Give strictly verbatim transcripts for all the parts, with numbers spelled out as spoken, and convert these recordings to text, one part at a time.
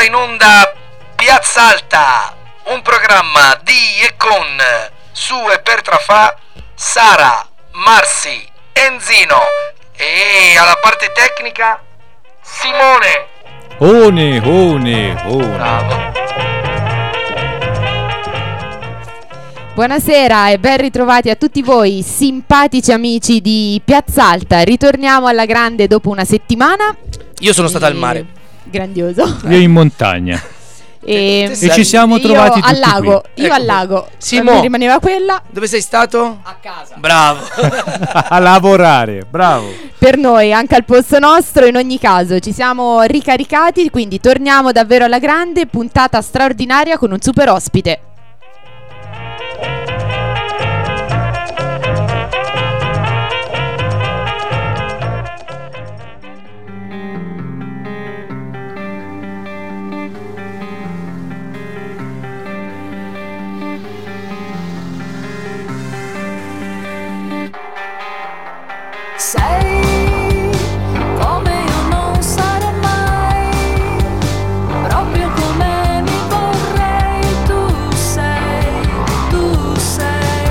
in onda Piazza Alta, un programma di e con su e per Trafà Sara, Marsi, Enzino e alla parte tecnica Simone. One, one, one. Bravo. Buonasera e ben ritrovati a tutti voi simpatici amici di Piazza Alta. Ritorniamo alla grande dopo una settimana. Io sono stata e... al mare. Grandioso. Io in montagna. E, e ci siamo trovati io al tutti lago. qui. Io Ecco. al lago. Simo, mi rimaneva quella. Dove sei stato? A casa. Bravo. A lavorare, bravo. Per noi, anche al posto nostro, in ogni caso ci siamo ricaricati, quindi torniamo davvero alla grande, puntata straordinaria con un super ospite. Sei come io non sarò mai, proprio come mi vorrei, tu sei, tu sei.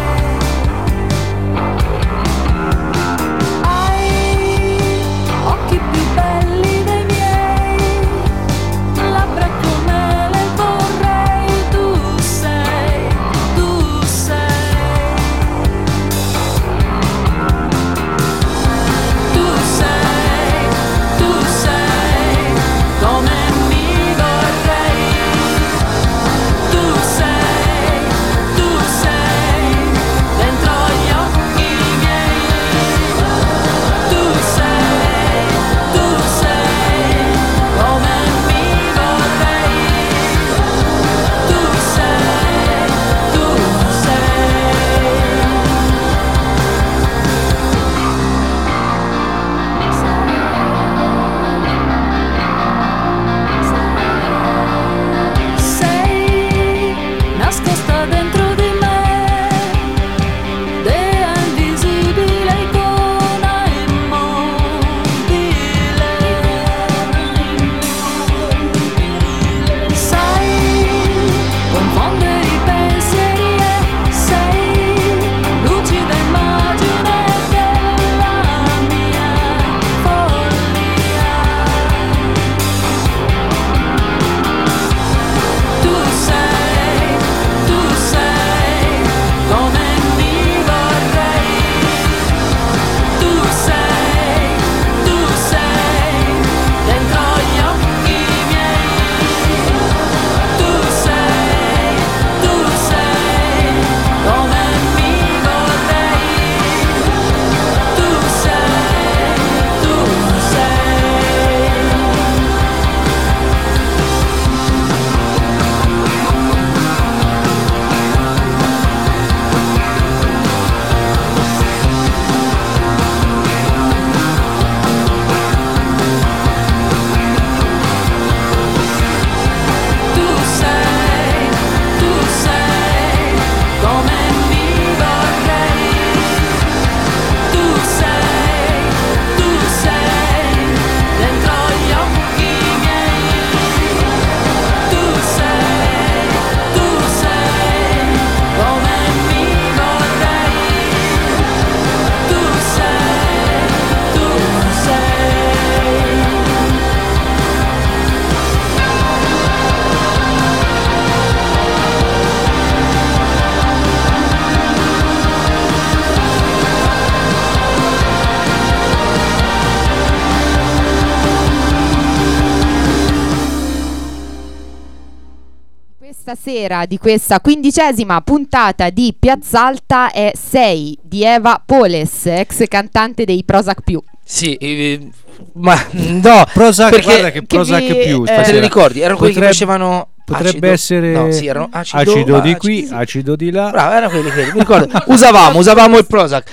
Hai occhi più belli dei miei, labbra come le vorrei, tu sei, tu sei. Stasera di questa quindicesima puntata di Piazza Alta è sei di Eva Poles, ex cantante dei Prozac più. Sì, eh, ma no, Prozac, perché guarda che Prozac che vi, più. eh, ma te li ricordi? Erano quelli Potrebbe- che facevano Potrebbe acido. essere No, sì, erano acido, acido di acido, qui, sì. acido di là. Bravo, erano quelli, quelli, mi ricordo. Usavamo, usavamo il Prozac.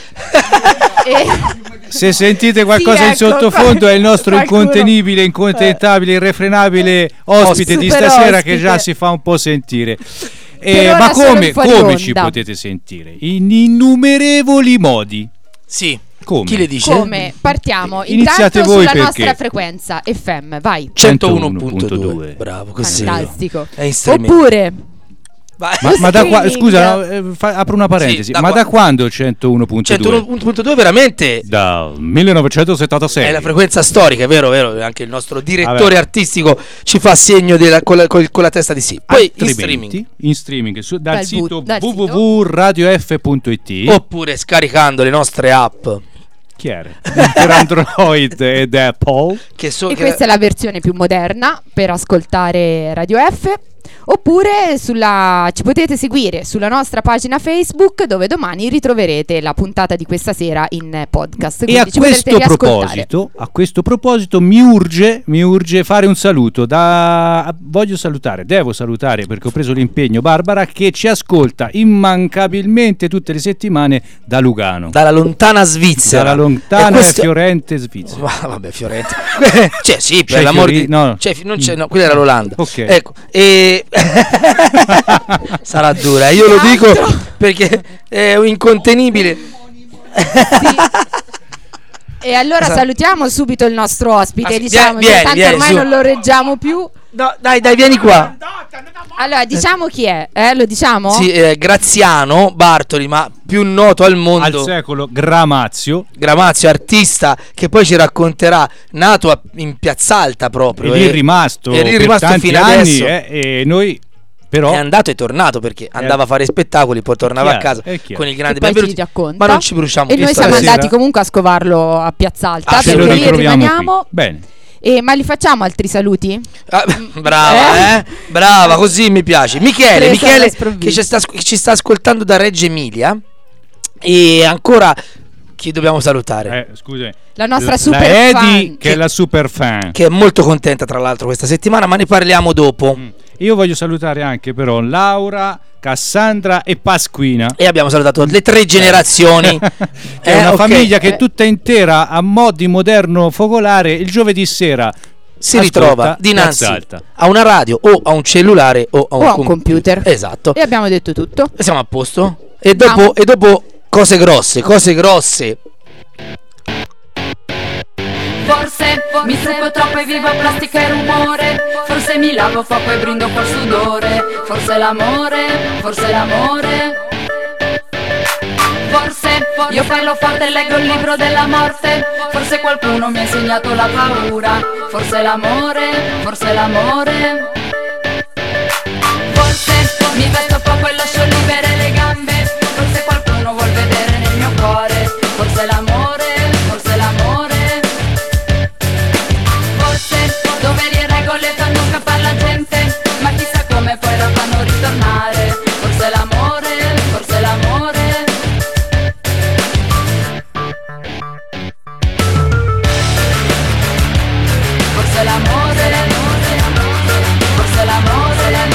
E... Se sentite qualcosa Sì, in ecco, sottofondo è il nostro qualcuno- incontenibile, incontentabile, irrefrenabile ospite di Super stasera ospite. che già si fa un po' sentire. Per Eh, ora ma solo come, in fuori come onda. ci potete sentire? In innumerevoli modi. Sì, Come? Chi le dice? Come? Partiamo Iniziate intanto voi sulla perché. nostra frequenza F M, vai. centouno punto due. Bravo, così. Fantastico. È in streaming. Oppure Vai. Ma, ma da qua, streaming. scusa, no, eh, fa- apro una parentesi. Sì, da ma qua- da quando centouno punto due? centouno punto due veramente Dal millenovecentosettantasei. è la frequenza storica, è vero, è vero. Anche il nostro direttore Vabbè. artistico ci fa segno della- con, la, col- con la testa di sì. Poi in Altrimenti, streaming. in streaming su- dal Dal bu- sito dal w w sito. w punto radio f punto i t. Oppure scaricando le nostre app Chiaro. Per Android ed Apple. che so e che- questa è la versione più moderna per ascoltare Radio F. Oppure sulla, ci potete seguire sulla nostra pagina Facebook, dove domani ritroverete la puntata di questa sera in podcast. E Quindi a ci potrete questo, riascoltare. proposito, a questo proposito mi urge, mi urge fare un saluto da, voglio salutare, devo salutare perché ho preso l'impegno Barbara, che ci ascolta immancabilmente tutte le settimane da Lugano, dalla lontana Svizzera. dalla lontana E questo- e fiorente Svizzera. Ma vabbè, Fiorente. cioè, sì, per C'è l'amor Fiori- di no. Cioè, fi- non c'è, no, quella era l'Olanda. Ok. Ecco, e sarà dura, io lo dico perché è incontenibile. E allora Esatto. salutiamo subito il nostro ospite, Ah, sì, diciamo, vieni, che tanto vieni, ormai su. non lo reggiamo più. No, dai, dai, vieni qua. Allora, diciamo chi è, eh? Lo diciamo? Sì, eh, Graziano Bartoli, ma più noto al mondo. Al secolo Gramazio. Gramazio, artista che poi ci racconterà, nato a- in Piazza Alta proprio. E lì eh, è rimasto, è lì per rimasto tanti fino anni, adesso. eh, e noi però È andato e tornato perché andava a fare spettacoli, poi tornava a chiaro, casa è chiaro. con il grande E poi ci benvenuti. racconta. Ma non ci bruciamo E noi più siamo stasera. andati comunque a scovarlo a Piazza Alta, Ah, ce sì, lo perché lì ritroviamo rimaniamo. qui. Bene. E, ma li facciamo altri saluti? Ah, brava, eh? Brava, così mi piace. Michele, Presa Michele alla sprovvista. che ci sta, che ci sta ascoltando da Reggio Emilia. E ancora chi dobbiamo salutare? Eh, scusami. La nostra La- super la Edi, fan. che è la super fan. Che è molto contenta tra l'altro questa settimana, ma ne parliamo dopo. Mm. Io voglio salutare anche però Laura, Cassandra e Pasquina. E abbiamo salutato le tre generazioni. È Eh, una ok. famiglia che Eh. è tutta intera a mo' di moderno focolare il giovedì sera Si ascolta ritrova dinanzi Piazza Alta. a una radio o a un cellulare o a un, O a un com- computer. Esatto. E abbiamo detto tutto. E siamo a posto. E dopo, Andiamo. e dopo cose grosse, cose grosse. Forse mi seguo troppo e vivo a plastica e rumore. Forse mi lavo poco e brindo col sudore. Forse l'amore, forse l'amore. Forse io parlo forte e leggo il libro della morte. Forse qualcuno mi ha insegnato la paura. Forse l'amore, forse l'amore. Forse mi vesto poco e lascio libere le gambe. Forse qualcuno vuol vedere nel mio cuore. Forse l'amore, forse l'amore. Forse dove le regole fanno scappare la gente, ma chissà come poi la fanno ritornare. Forse l'amore, forse l'amore. Forse l'amore, forse l'amore.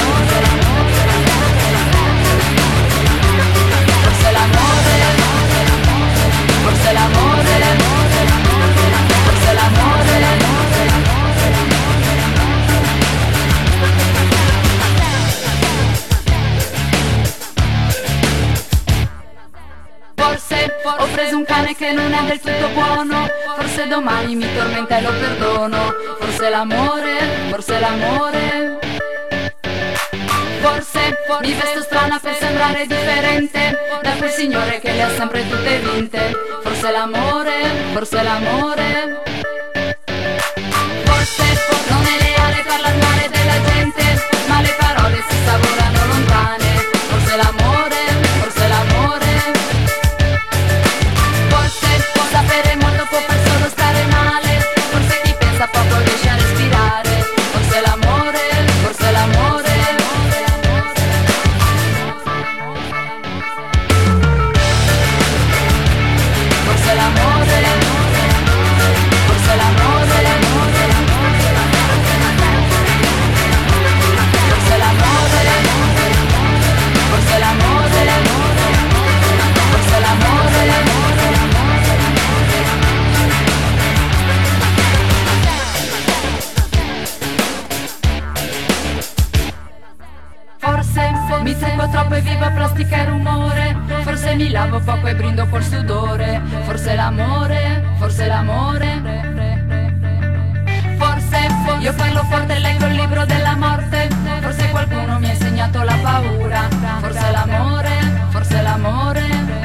Forse l'amore, forse l'amore. Forse l'amore. Forse ho preso un cane che non è del tutto buono. Forse domani mi tormenta e lo perdono. Forse l'amore, forse l'amore. Forse mi vesto strana per sembrare differente da quel signore che le ha sempre tutte vinte. Forse l'amore, forse l'amore. Forse non è leale parlare male della gente, ma le parole si savorano lontane. Forse l'amore, forse l'amore. Forse sapere molto può far solo stare male. Forse chi pensa poco riesce a respirare. Forse l'amore, forse l'amore. Forse l'amore, forse l'amore. Forse l'amore, forse l'amore. Forse l'amore. Forse mi seguo troppo e vivo a plastica e rumore. Forse forse mi lavo poco e brindo col sudore, forse l'amore, forse l'amore. Forse, forse io parlo forte e leggo il libro della morte, forse qualcuno mi ha insegnato la paura, forse l'amore, forse l'amore.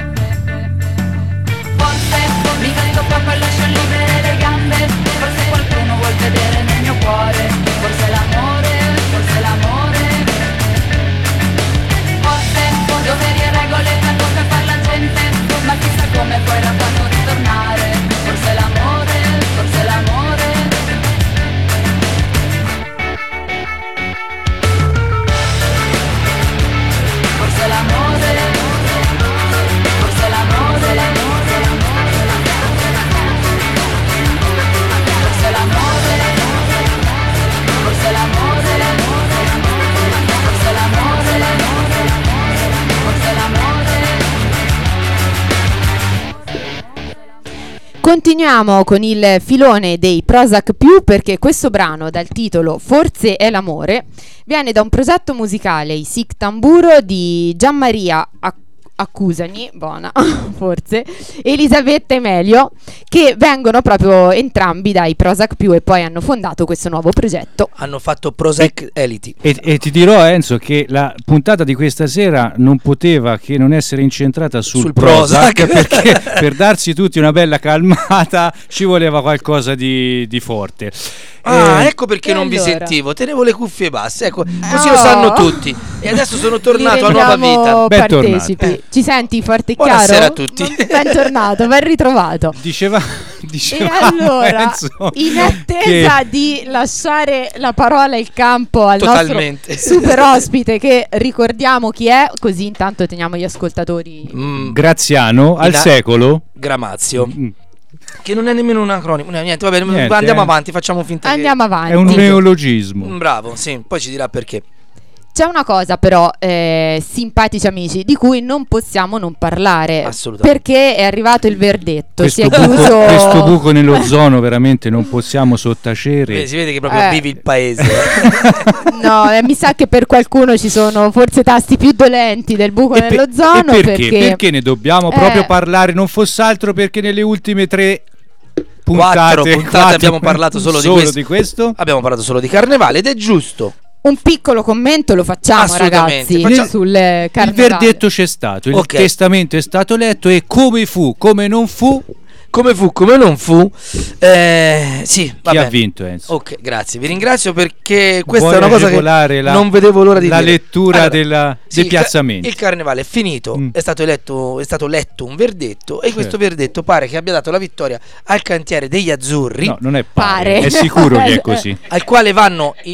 Forse mi carico poco e lascio libere le gambe, forse qualcuno vuol vedere nel mio cuore, forse l'amore, forse l'amore. Forse doveri e regole tanto per far la gente, ma chissà come poi era quando ritornare, forse l'amore, forse l'amore. Forse l'amore, forse l'amore, l'amore, forse l'amore, forse l'amore, forse l'amore, forse l'amore. Continuiamo con il filone dei Prozac più, perché questo brano dal titolo Forse è l'amore viene da un progetto musicale, i Sic Tamburo di Gianmaria Ac- Accusani, buona, forse, Elisabetta Emelio, che vengono proprio entrambi dai Prozac più e poi hanno fondato questo nuovo progetto. Hanno fatto Prozac Elite. E, e ti dirò, Enzo, che la puntata di questa sera non poteva che non essere incentrata sul, Sul Prozac, Prozac. perché per darsi tutti una bella calmata ci voleva qualcosa di, di forte. Ah, Eh, ecco perché e non vi allora? sentivo, tenevo le cuffie basse, ecco, così Oh. lo sanno tutti. E adesso sono tornato a nuova vita. Bentornato. partecipi. Eh. Ci senti forte e Buonasera chiaro? a tutti. Bentornato, ben ritrovato. Diceva, E diceva allora, Enzo in attesa che- di lasciare la parola e il campo al Totalmente. nostro super ospite, che ricordiamo chi è, così intanto teniamo gli ascoltatori. Mm, Graziano al In a- secolo. Gramazio, Mm. che non è nemmeno un acronimo. No, niente, va bene, Niente, andiamo eh. avanti, facciamo finta Andiamo avanti. È un Sì. neologismo. che... Mm, Bravo, sì, poi ci dirà perché. C'è una cosa però, eh, simpatici amici, di cui non possiamo non parlare, Assolutamente. perché è arrivato il verdetto. Si Questo è buco, chiuso questo buco nell'ozono veramente non possiamo sottacere. Vedi, si vede che proprio Eh. vivi il paese. eh. No, eh, mi sa che per qualcuno ci sono forse tasti più dolenti del buco E pe- nell'ozono, e perché? perché, Perché ne dobbiamo Eh. proprio parlare, non fosse altro perché nelle ultime tre puntate, Quattro puntate quattro- abbiamo parlato solo, solo di, questo. di questo. Abbiamo parlato solo di carnevale ed è giusto. un piccolo commento lo facciamo, Assolutamente. ragazzi, Facciamo- sul Il carnevale. verdetto c'è stato, il Ok. testamento è stato letto e come fu, come non fu, Come fu, come non fu. Eh, sì, chi vabbè. ha vinto, Enzo? Ok, grazie, vi ringrazio perché questa Vuoi è una cosa che agevolare la- non vedevo l'ora di la dire. lettura Allora, della- sì, dei il ca- piazzamenti. Il carnevale è finito, Mm. è, stato eletto, è stato letto un verdetto e questo Certo. verdetto pare che abbia dato la vittoria al cantiere degli azzurri, No, non è pare, Pare. è sicuro che è così. al quale vanno i...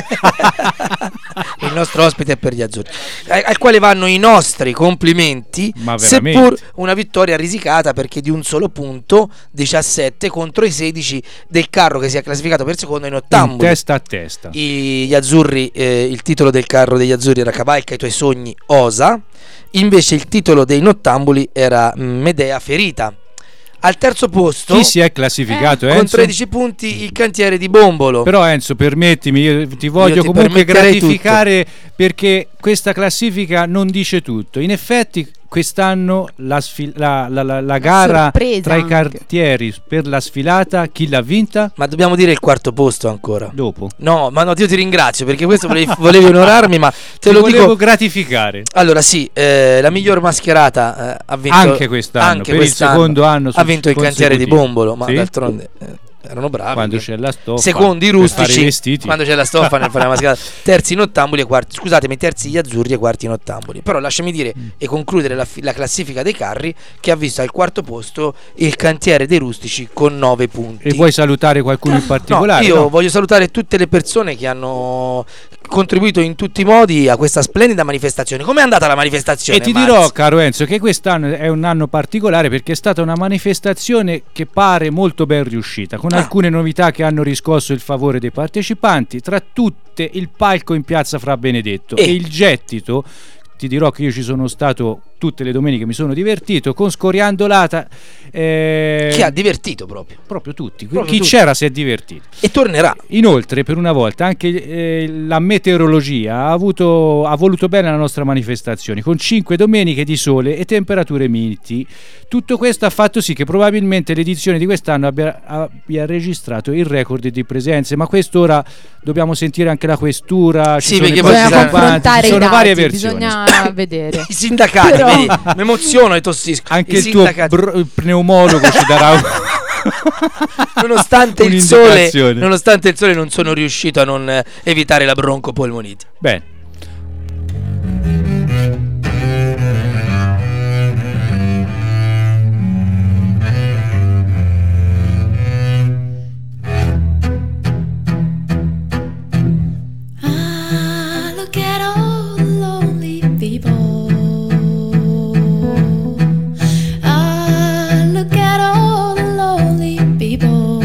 il nostro ospite è per gli azzurri, al, al quale vanno i nostri complimenti, Ma veramente? seppur una vittoria risicata perché di un solo punto, diciassette contro i sedici del carro che si è classificato per secondo in In ottamboli. testa a testa. I- gli azzurri, eh, il titolo del carro degli azzurri era Cavalca i tuoi sogni osa, invece il titolo dei nottambuli era mm, Medea ferita. Al terzo posto Chi si è classificato, con Enzo? tredici punti il cantiere di Bombolo. Però Enzo, permettimi, io ti voglio Io ti comunque permetterei gratificare perché questa classifica non dice tutto. In effetti quest'anno la, sfil- la, la- la- la gara sorpresa tra i anche. cartieri per la sfilata, chi l'ha vinta? Ma dobbiamo dire il quarto posto ancora. Dopo. No, ma no, io ti ringrazio perché questo volevi, volevi onorarmi, ma te Ti lo volevo dico. gratificare. Allora sì, eh, la miglior mascherata eh, ha vinto Anche quest'anno, anche per il quest'anno secondo anno ha vinto il cantiere di consecutivo. Bombolo, ma Sì? d'altronde eh, erano bravi. Quando che- c'è la stoffa Secondi i per fare i rustici, vestiti. quando c'è la stoffa nel fare la mascherata, terzi i nottambuli e quarti, scusatemi, terzi gli azzurri e quarti i nottambuli. Però lasciami dire Mm. e concludere la, fi- la classifica dei carri che ha visto al quarto posto il cantiere dei rustici con nove punti. E vuoi salutare qualcuno in No, particolare? io No? voglio salutare tutte le persone che hanno contribuito in tutti i modi a questa splendida manifestazione. Com'è andata la manifestazione? E ti Marz? dirò, caro Enzo, che quest'anno è un anno particolare perché è stata una manifestazione che pare molto ben riuscita, con Ah. alcune novità che hanno riscosso il favore dei partecipanti, tra tutte il palco in piazza Fra Benedetto E- e il gettito. Ti dirò che io ci sono stato tutte le domeniche, mi sono divertito con Scoriandolata. eh, che ha divertito proprio. Proprio tutti. Proprio Chi tutti. c'era si è divertito. E tornerà. Inoltre, per una volta, anche eh, la meteorologia ha, avuto, ha voluto bene la nostra manifestazione, con cinque domeniche di sole e temperature miti. Tutto questo ha fatto sì che probabilmente l'edizione di quest'anno abbia, abbia registrato il record di presenze, ma quest'ora dobbiamo sentire anche la questura, ci Sì, sono perché i poi Bisogna ci sono- confrontare ci i sono dati, varie versioni. bisogna vedere. I sindacati, Però- vedi? Mi emoziono e tossisco. Anche I il tuo sindacati. br- pneumologo ci darà un- nonostante il sole, un'indicazione. nonostante il sole non sono riuscito a non eh, evitare la broncopolmonite. Bene. Ah, look at all the lonely people. Ah, look at all the lonely people.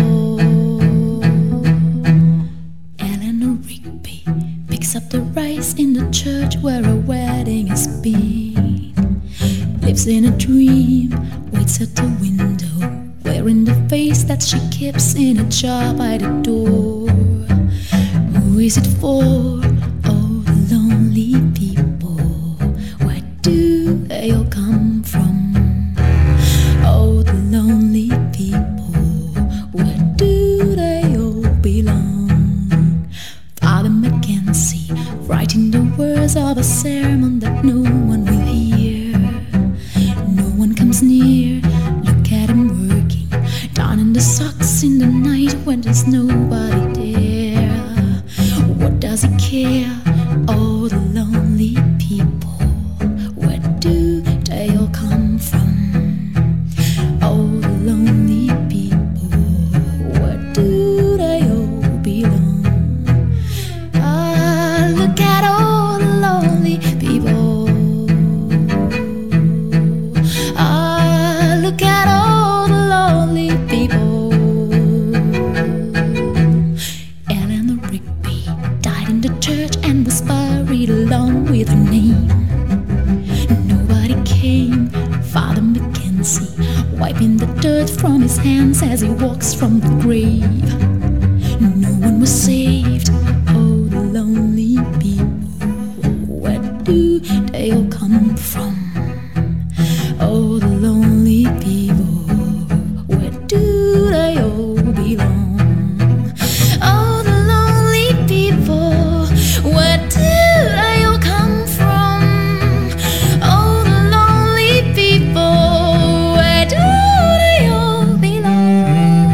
Eleanor Rigby picks up the rice in the church where a wedding has been. Lives in a dream, waits at the window, wearing the face that she keeps in a jar by the door. Who is it for? Oh, the lonely people. Where do they all come from? Oh, the lonely people. Where do they all belong? Father Mackenzie, writing the words of a sermon that no one will hear. No one comes near. Look at him working, darning the socks in the night when there's nobody there. What does he care? Oh, the lonely people. Where do they all come from? Oh, the lonely people. Where do they all belong? Ah, look at all the lonely people. Ah, look at all the lonely people. Eleanor Rigby died in the church and was buried along with her name. Nobody came. Father Mackenzie wiping the dirt from his hands as he walks from the grave. No one was saved. Oh, the lonely people. Where do they all come from? Oh, the lonely people. Where do they all belong? Oh, the lonely people. Where do they all come from? Oh, the lonely people. Where do they all belong?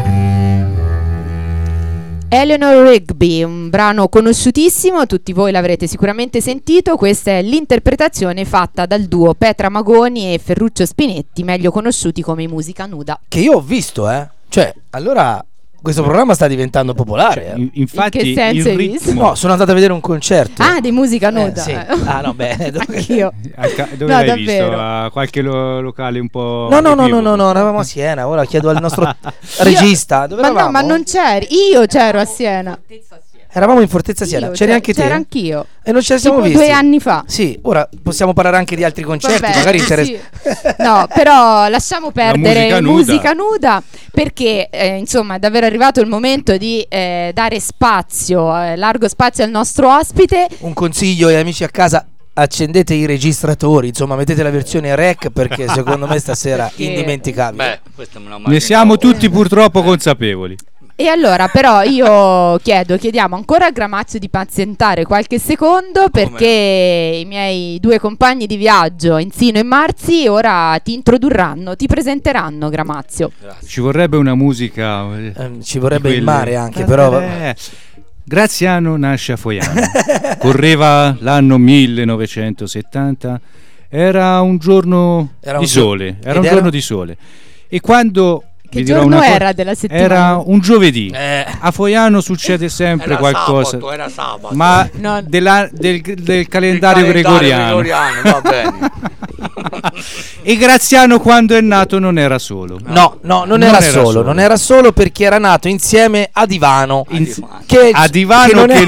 Eleanor Rigby, un brano conosciutissimo, tutti voi l'avrete sicuramente sentito. Questa è l'interpretazione fatta dal duo Petra Magoni e Ferruccio Spinetti, meglio conosciuti come i Musica Nuda. Che io ho visto, eh. Cioè, allora questo programma sta diventando popolare. eh. In- infatti In che senso il hai visto? ritmo No, sono andato a vedere un concerto. Ah, di Musica Eh, Nuda. sì. Ah, no, beh, dove- Anch'io. A ca- dove No, l'hai davvero. visto? A qualche lo- locale un po'. No, no, no, no, equivoco? no, no, eravamo a Siena. Ora chiedo al nostro regista. Dove Ma no, eravamo? ma non c'eri. Io c'ero a Siena. Eravamo in Fortezza Siena. Io, C'eri c'era- anche te? C'era anch'io. E non ce ne siamo Tipo visti. due anni fa. Sì, ora possiamo parlare anche di altri concerti. Vabbè, magari sì. interessa. No, però lasciamo perdere musica nuda. musica nuda perché eh, insomma è davvero arrivato il momento di eh, dare spazio, eh, largo spazio al nostro ospite. Un consiglio ai amici a casa: accendete i registratori, insomma, mettete la versione rec perché secondo me stasera Che- indimenticabile. Beh, questo me lo Ne immaginavo. siamo tutti purtroppo consapevoli. E allora però io chiedo, chiediamo ancora a Gramazio di pazientare qualche secondo perché i miei due compagni di viaggio, Enzino e Marzi, ora ti introdurranno, ti presenteranno, Gramazio. Ci vorrebbe una musica. eh, Ehm, ci vorrebbe di il quelle- mare anche, però. Eh, Graziano nasce a Foiano. Correva l'anno millenovecentosettanta. Era un giorno Era di un gio- sole. Era ed un era- giorno di sole. E quando Che vi dirò giorno una co- era della settimana? Era un giovedì. Eh, A Foiano succede sempre Era qualcosa, sabato, era sabato. ma No. della- del, del Il calendario, gregoriano. gregoriano, va bene. E Graziano quando è nato non era solo. no, no, non, Non era, era solo, solo. non era solo perché era nato insieme ad Ivano. Ad Ivano. Che, A divano non che, è-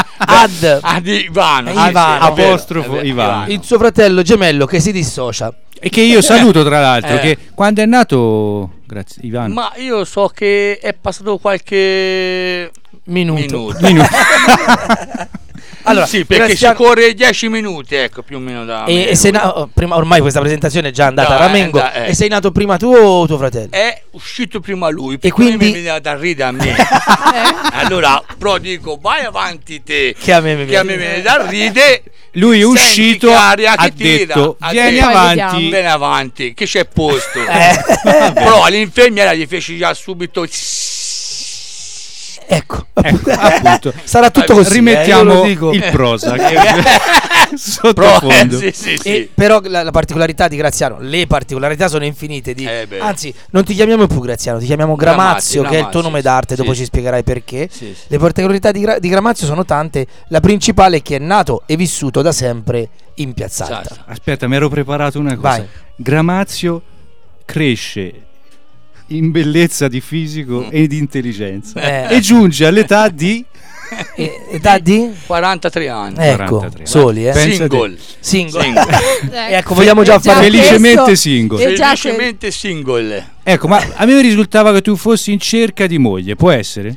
ad Ad Ivano. Ivano. Ah, sì, è vero, Apostrofo è vero, Ivano. il suo fratello gemello che si dissocia E che io saluto tra l'altro, Eh. che quando è nato, grazie Ivano. Ma io so che è passato qualche Minuto. minuto. Allora, sì, perché Graziano- ci corre dieci minuti, ecco, più o meno da me. E, e sei na- oh, prima, ormai questa presentazione è già andata No, a Ramengo. è andata, eh. E sei nato prima tu o tuo fratello? È uscito prima lui, E perché quindi- mi veniva da ridere a me. Allora, però dico, vai avanti te, Che a me mi che a viene. me viene da ridere. Lui è Senti uscito, che aria ha che tira, detto ha vieni detto, Poi avanti. vediamo. vieni avanti, che c'è posto. Eh. Però all'infermiera gli fece già subito. Ecco, Ecco, appunto. sarà tutto così. eh, io Rimettiamo lo dico. il Prozac Però, sottofondo. eh, sì, sì, sì. E però la, la particolarità di Graziano, le particolarità sono infinite. Di, Eh beh. anzi, non ti chiamiamo più Graziano, ti chiamiamo Gramazio, Gramazio, che è il tuo Gramazio, nome d'arte. sì, Dopo sì. ci spiegherai perché. Sì, sì. Le particolarità di, Gra- di Gramazio sono tante. La principale è che è nato e vissuto da sempre in Piazza Alta. Esatto. Aspetta, mi ero preparato una cosa. Vai. Gramazio cresce in bellezza di fisico Mm. e di intelligenza Eh. e giunge all'età di E, età di? quarantatré anni. Ecco, quarantatré. soli, eh. Pensa Single. Single. Single. E ecco, vogliamo già E già fare felicemente questo- single. e già que- Felicemente single. Ecco, ma a me mi risultava che tu fossi in cerca di moglie, può essere?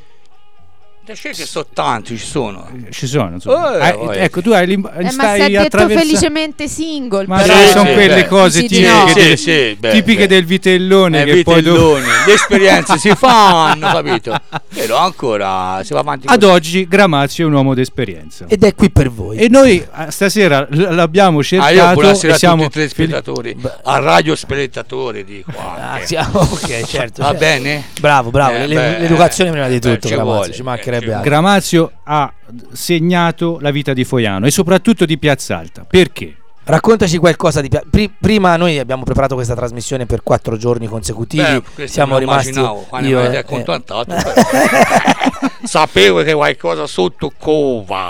Da che sono tanti, ci sono. Ci sono, insomma. Eh, Ah, vai. ecco, tu hai l'im- Eh, ma stai si è detto attraversa- felicemente single. Ma però- sai, Sì, sono sì, quelle beh. cose Sì, di tipiche, no. del, Sì, sì, beh, tipiche beh. del vitellone Eh, che poi dopo... vitelloni, le esperienze si fanno, capito? Però ancora si va avanti Ad così. oggi Gramazio è un uomo d'esperienza. ed è qui per voi. E noi eh, stasera l- l'abbiamo Ah, cercato io buonasera e a siamo tutti i telespettatori, a radio spettatori dico Ah, anche. sì, ah, ok, certo. Va certo. bene? Bravo, bravo. Eh, le- beh, l'educazione prima di beh, tutto, ci Gramazio, vuole, ci eh, mancherebbe ci altro. Gramazio ha segnato la vita di Foiano e soprattutto di Piazza Alta. Perché? Raccontaci qualcosa di Pia- pri- prima noi abbiamo preparato questa trasmissione per quattro giorni consecutivi. Beh, questo Siamo me lo rimasti immaginavo, quando io mi e- avete eh. contattato, sapevo che qualcosa sotto cova.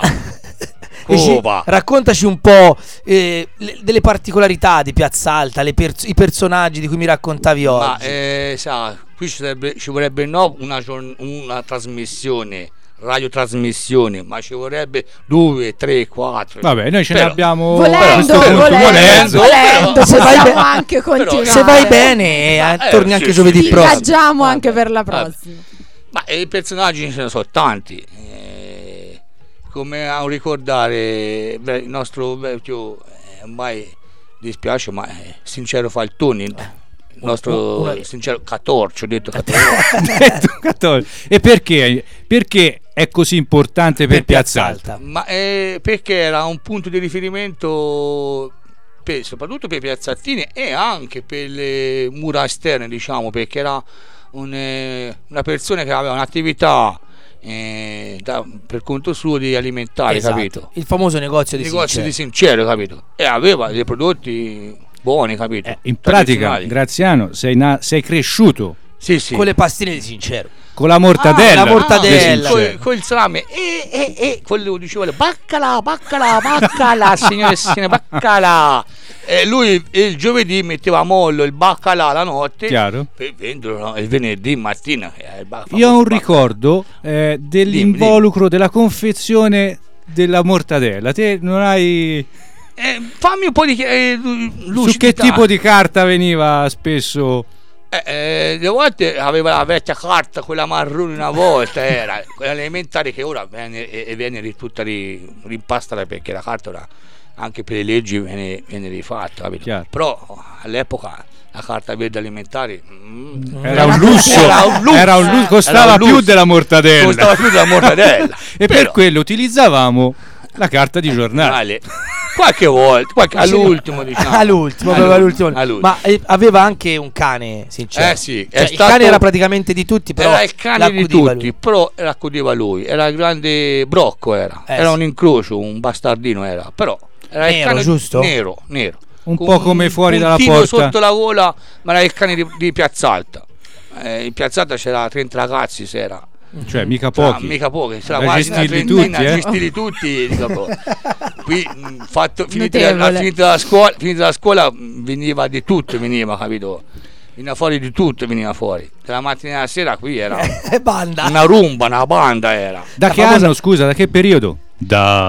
E ci- Cova. raccontaci un po' eh, le- delle particolarità di Piazza Alta, le pers- i personaggi di cui mi raccontavi oggi. Ma eh, sa, qui ci, sarebbe, ci vorrebbe no una, giorn- una trasmissione, radiotrasmissione, ma ci vorrebbe due, tre, quattro. Vabbè, noi ce ne Però- abbiamo Volendo, a questo punto, volendo, volendo. volendo, Se vai possiamo be- anche continuare. Se vai bene, eh, Ma, eh, torni sì, anche sì, giovedì sì. prossimo. Ingaggiamo Vabbè, anche per la vabbè. prossima. Ma eh, i personaggi ce ne sono tanti. eh, come a ricordare beh, il nostro vecchio, eh, ormai dispiace, ma eh, Sincero Faltoni. Il nostro una- sincero Catorcio, ho detto Catorcio. Detto cattolico. E perché? Perché è così importante per, Piazza Alta? Ma eh, perché era un punto di riferimento per- soprattutto per i piazzattini e anche per le mura esterne, diciamo, perché era un, eh, una persona che aveva un'attività eh, da- per conto suo di alimentare, Esatto, capito? il famoso negozio di Il negozio Sincero. di Sincero, capito? E aveva dei prodotti buoni, capito? Eh, in pratica, Tradizionali. Graziano, sei, na- sei cresciuto sì, sì. Con le pastine di Sincero. con la mortadella. Ah, la mortadella. di Sincero. Con, con il salame e, e, e quello diceva baccala, baccala, baccala, signore e signore, baccala. E lui il giovedì metteva a mollo il baccalà la notte Chiaro? per venderlo il venerdì mattina. eh, il ba- Io ho un famoso ricordo eh, dell'involucro della confezione della mortadella. Te non hai... baccalà. Eh, fammi un po' di eh, Su lucidità. che tipo di carta veniva spesso? Eh, eh, le volte aveva la vecchia carta, quella marrone una volta era, quella elementare che ora viene, e, e viene ri- tutta ri- rimpastata perché la carta ora anche per le leggi viene, viene rifatta, capito? Chiaro. Però all'epoca la carta verde alimentare mm, Era un lusso, Era un lusso. Era un lusso, costava Era un più lusso. della mortadella. costava più della mortadella. E per Però- quello utilizzavamo la carta di giornale. Male. Qualche volta, qualche- all'ultimo diciamo. All'ultimo, proprio all'ultimo. all'ultimo. Ma eh, aveva anche un cane Sincero. Eh sì, Cioè, è il stato- cane era praticamente di tutti, però Era il cane di l'accudiva tutti, lui. però raccoglieva lui. Era il grande Brocco, era. Eh, era sì. un incrocio, un bastardino era. Però era il Nero, cane giusto? nero, nero. Un Con po' come fuori dalla puntino porta. sotto la gola, ma era il cane di, di Piazza Alta. Eh, in Piazza Alta c'era trenta ragazzi, s'era. Cioè, mica Ah, pochi. mica pochi, c'era Da quasi una gestirli trentina, tutti, eh? gestirli tutti, mica pochi. Qui mh, fatto, finita, la, Notevole. finita la scuola, finita la scuola mh, veniva di tutto, veniva, capito? Veniva fuori di tutto, veniva fuori. Dalla mattina alla sera qui era Eh, banda. una rumba, una banda era. Da La che famosa- anno, scusa, da che periodo? Dal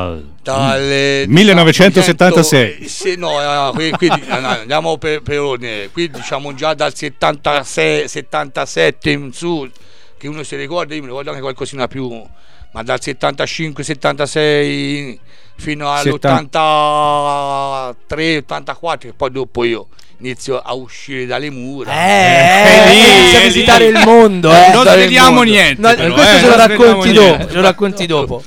Dal millenovecentosettantasei. diciamo, se, no, no, qui, qui, no, andiamo per, per ordine. Qui diciamo già dal settantasei settantasette in su, che uno si ricorda, io mi ricordo anche qualcosina più, ma dal settantacinque settantasei fino all'ottantatré ottantaquattro, che poi dopo io inizio a uscire dalle mura, eh, eh, inizio a visitare il mondo, eh. Non sveliamo niente, no, però, questo eh, ce lo non racconti sveliamo dopo, niente. ce lo racconti dopo.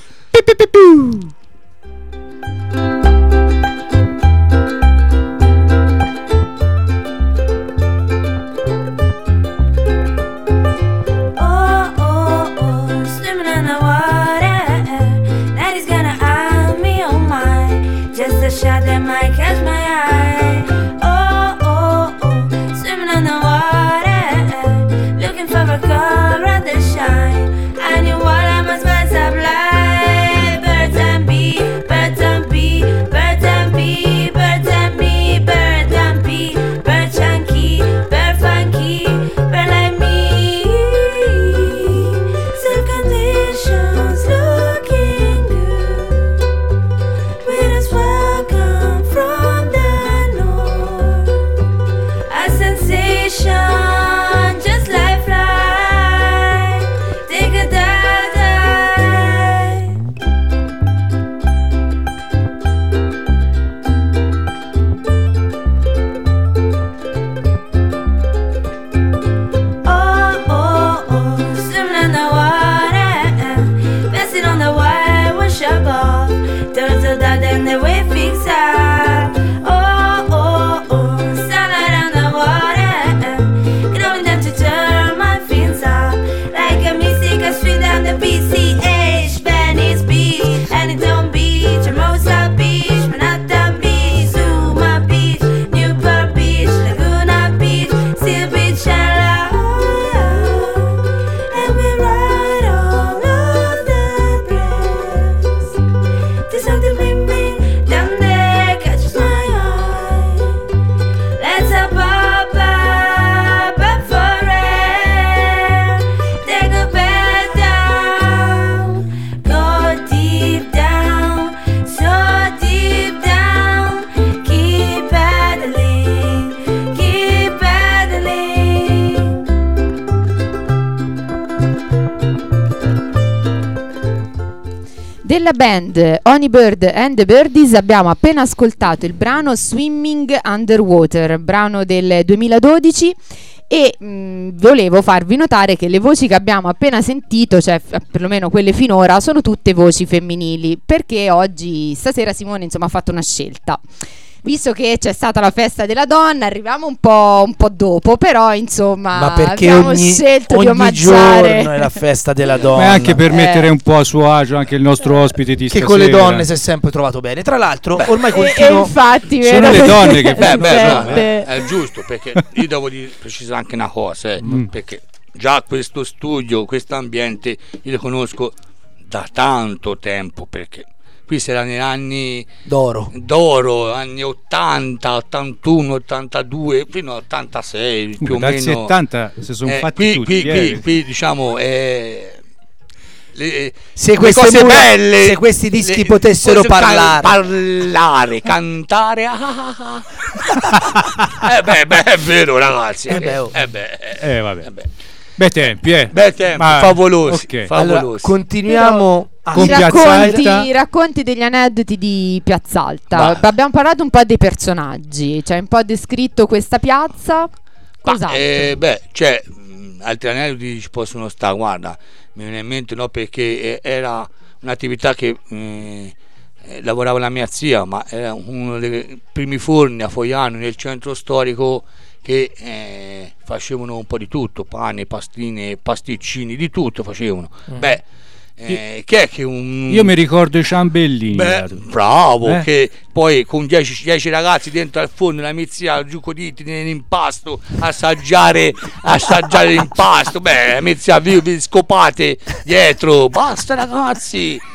Shot that might catch my eye. Oh, oh, oh, swimming on the water, looking for a color that shine. I knew what I must pass up light. Birds and bee, birds and bee, birds and bee, birds and bee, birds and bee, bird chunky, bird funky, bird like me. Silk conditions looking good. With us welcome from the north. A sensation just like fly. Take a dive, dive. Oh, oh, oh, swimming in the water, passing on the white wash up off. Turtle that and the way fix up. Oh, oh, oh, sunlight on the water, glowing them to turn my fins up. Like a music street down the B C H, Venice Beach, Annington Beach, Hermosa Beach, Manhattan Beach, Zuma Beach, Newport Beach, Laguna Beach, Seal Beach and love. And we ride all of the place. There's something bling bling down there catches my eye. Let's up up up up for air. Take a bed down, go deep down, so deep down. Keep paddling, keep paddling. Della band Honeybird and the Birdies abbiamo appena ascoltato il brano Swimming Underwater, brano del duemiladodici, e mh, volevo farvi notare che le voci che abbiamo appena sentito, cioè f- perlomeno quelle finora, sono tutte voci femminili, perché oggi, stasera Simone insomma ha fatto una scelta. Visto che c'è stata la festa della donna, arriviamo un po', un po' dopo, però insomma Ma perché abbiamo ogni, scelto di ogni omaggiare giorno è la festa della donna. Ma anche per Eh. mettere un po' a suo agio anche il nostro ospite di che stasera. con le donne si è sempre trovato bene. Tra l'altro, ormai E, e continuo. infatti Sono vero, le donne che Beh, beh, no, Sente. è, è giusto, perché io devo dire, precisare anche una cosa, eh, Mm. perché già questo studio, questo ambiente, io lo conosco da tanto tempo, perché qui si era negli anni D'oro. d'oro, anni ottanta, ottantuno, ottantadue, fino all'ottantasei più o Dal meno. settanta si sono Eh, fatti qui, tutti. qui, eh. qui, qui, diciamo, eh, le, Se le queste cose mura- belle, se questi dischi le- potessero cose can- parlare. parlare, cantare, ah, ah, ah. eh beh, beh, è vero, ragazzi. Eh beh, oh. eh beh, Eh, vabbè. eh beh. Bei tempi, eh. Bel tempo, Ma- favolosi, ok. favolosi. Allora, continuiamo a Con I Piazza racconti, Alta. i racconti degli aneddoti di Piazza Alta. Ma- Abbiamo parlato un po' dei personaggi, cioè un po' descritto questa piazza. Ma, Cos'altro? eh, beh, cioè, mh, altri aneddoti ci possono stare, guarda, mi viene in mente, no, perché eh, era un'attività che eh, eh, lavorava la mia zia, ma era uno dei primi forni a Foiano, nel centro storico, che eh, facevano un po' di tutto, pane, pastine, pasticcini, di tutto facevano. Beh, eh, che è che un... Io mi ricordo i ciambellini. Beh, là, tu. bravo, Eh? che poi con dieci ragazzi dentro al forno, la mia giù con i diti nell'impasto, assaggiare, assaggiare l'impasto. Beh, la mia vi, vi scopate dietro, basta ragazzi,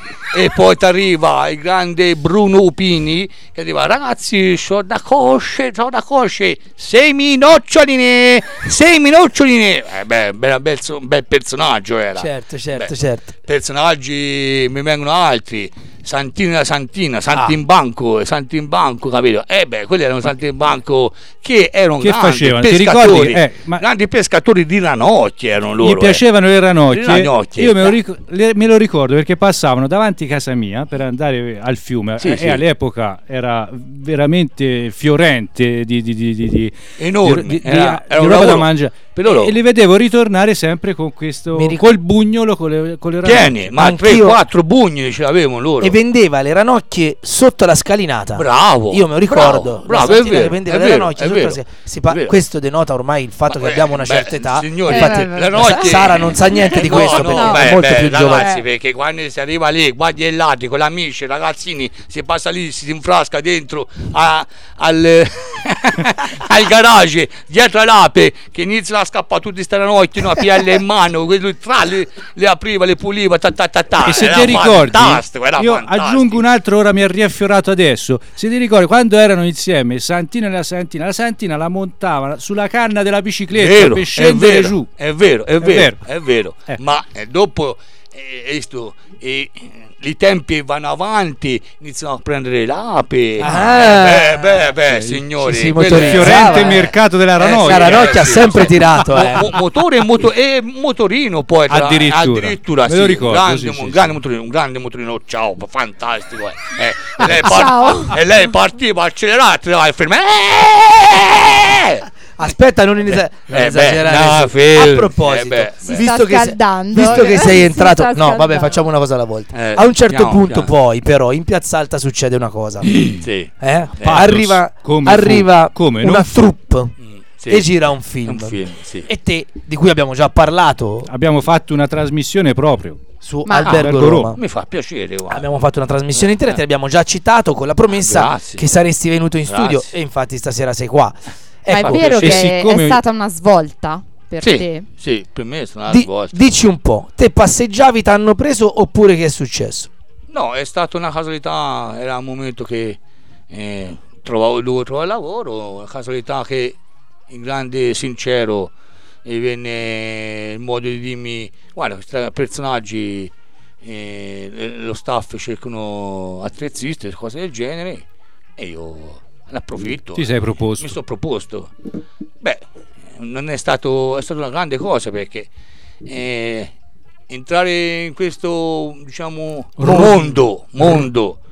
e poi ti arriva il grande Bruno Upini che arriva, ragazzi, c'ho da cosce, c'ho da cosce, sei minoccioline, sei minoccioline. Eh beh, bel, bel, bel personaggio era. Certo, certo, Beh, certo. Personaggi, mi vengono altri. Santino la Santina, Santi Ah. in banco, Santi in banco, capito? Eh beh, quelli erano Santi in banco che erano Che grandi facevano? Ti pescatori, ricordi? Eh, ma- grandi pescatori di ranocchie erano loro. Mi piacevano le Le ranocchie. ranocchie. Io me lo, ric- le- me lo ricordo perché passavano davanti a casa mia per andare al fiume Sì, e sì. all'epoca era veramente fiorente di, di, di, di, di, Enorme, di, di- era- di era un roba da lavoro mangiare. per loro. E li vedevo ritornare sempre con questo Mi ric- col bugnolo, con le, con le ranocchie. Tieni, ma Anch'io- tre quattro bugni ce l'avevano loro. E vendeva le ranocchie sotto la scalinata. Bravo. Io me lo ricordo. Bravo, bravo, la è Santina vero, che vendeva è le vero, ranocchie è sotto la vero, scalinata. Si pa- è vero. questo denota ormai il fatto Ma, che abbiamo una beh, certa età. signori, Infatti, eh, vabbè. le ranocchie- Sara non sa niente di No, questo no, perché beh, è molto beh, più ragazzi, giovane. perché quando si arriva lì, guardi ai lati con amici, ragazzini, si passa lì, si infrasca dentro a- al, al garage, dietro l'ape, che iniziano a scappare tutti sti ranocchi, no, a piarle in mano, quello tra le, le apriva, le puliva, ta ta ta ta. E se Era ti ricordi, fantastico, era io fantastico. aggiungo un altro, ora mi è riaffiorato adesso. Se ti ricordi quando erano insieme Santina e la Santina, la Santina la montava sulla canna della bicicletta Vero, per è scendere vero, giù. È vero, è, È vero, vero. è vero. Eh. Ma eh, dopo eh, hai visto, eh, i tempi vanno avanti, iniziano a prendere l'ape. Ah. Eh, beh, beh, beh, signori, Sì, sì, quello è- motorizzava, Fiorente eh. mercato della Eh, ranocchia. La ranocchia ha sì, sempre sì. tirato. Mo- eh. mo- motore e, moto- e motorino poi tra- Addirittura. addirittura Me lo sì, ricordo, grande, sì, mo- sì, un grande sì. motorino, un grande motorino, ciao, fantastico, eh. Eh, e, lei par- Ciao. e lei partiva accelerata e ferma. Eh! Aspetta, non, inesa- non Eh beh, esagerare. no, su- Phil. A proposito, Eh beh, Si visto, sta che sei, scaldando. visto che sei Si entrato, sta no, vabbè, scaldando. facciamo una cosa alla volta. Eh, A un certo piano, punto, piano. poi, però, in Piazza Alta succede una cosa. Sì. Eh? Pathos. Arriva, Come arriva fu? Come? una Non fu? troupe Mm, sì. e gira un film. Un film, sì. E te, di cui abbiamo già parlato Abbiamo fatto una trasmissione proprio. su Ma- Albergo Albergo Roma. Roma. Mi fa piacere, guarda. Abbiamo fatto una trasmissione internet, ti abbiamo già citato con la promessa Grazie. che saresti venuto in studio Grazie. e infatti stasera sei qua. Ma è Ecco, vero e che siccome- è stata una svolta per Sì, te? sì, per me è stata una di- svolta. dici un po', te passeggiavi, ti hanno preso oppure che è successo? No, è stata una casualità, era un momento che eh, trovavo, dovevo trovare lavoro, una casualità che il grande sincero e venne il modo di dirmi, guarda, questi personaggi, eh, lo staff cercano attrezzisti e cose del genere e io ne approfitto. Ti sei proposto. Mi sono proposto. Beh, non è stato, è stata una grande cosa perché eh, entrare in questo, diciamo, mondo, mondo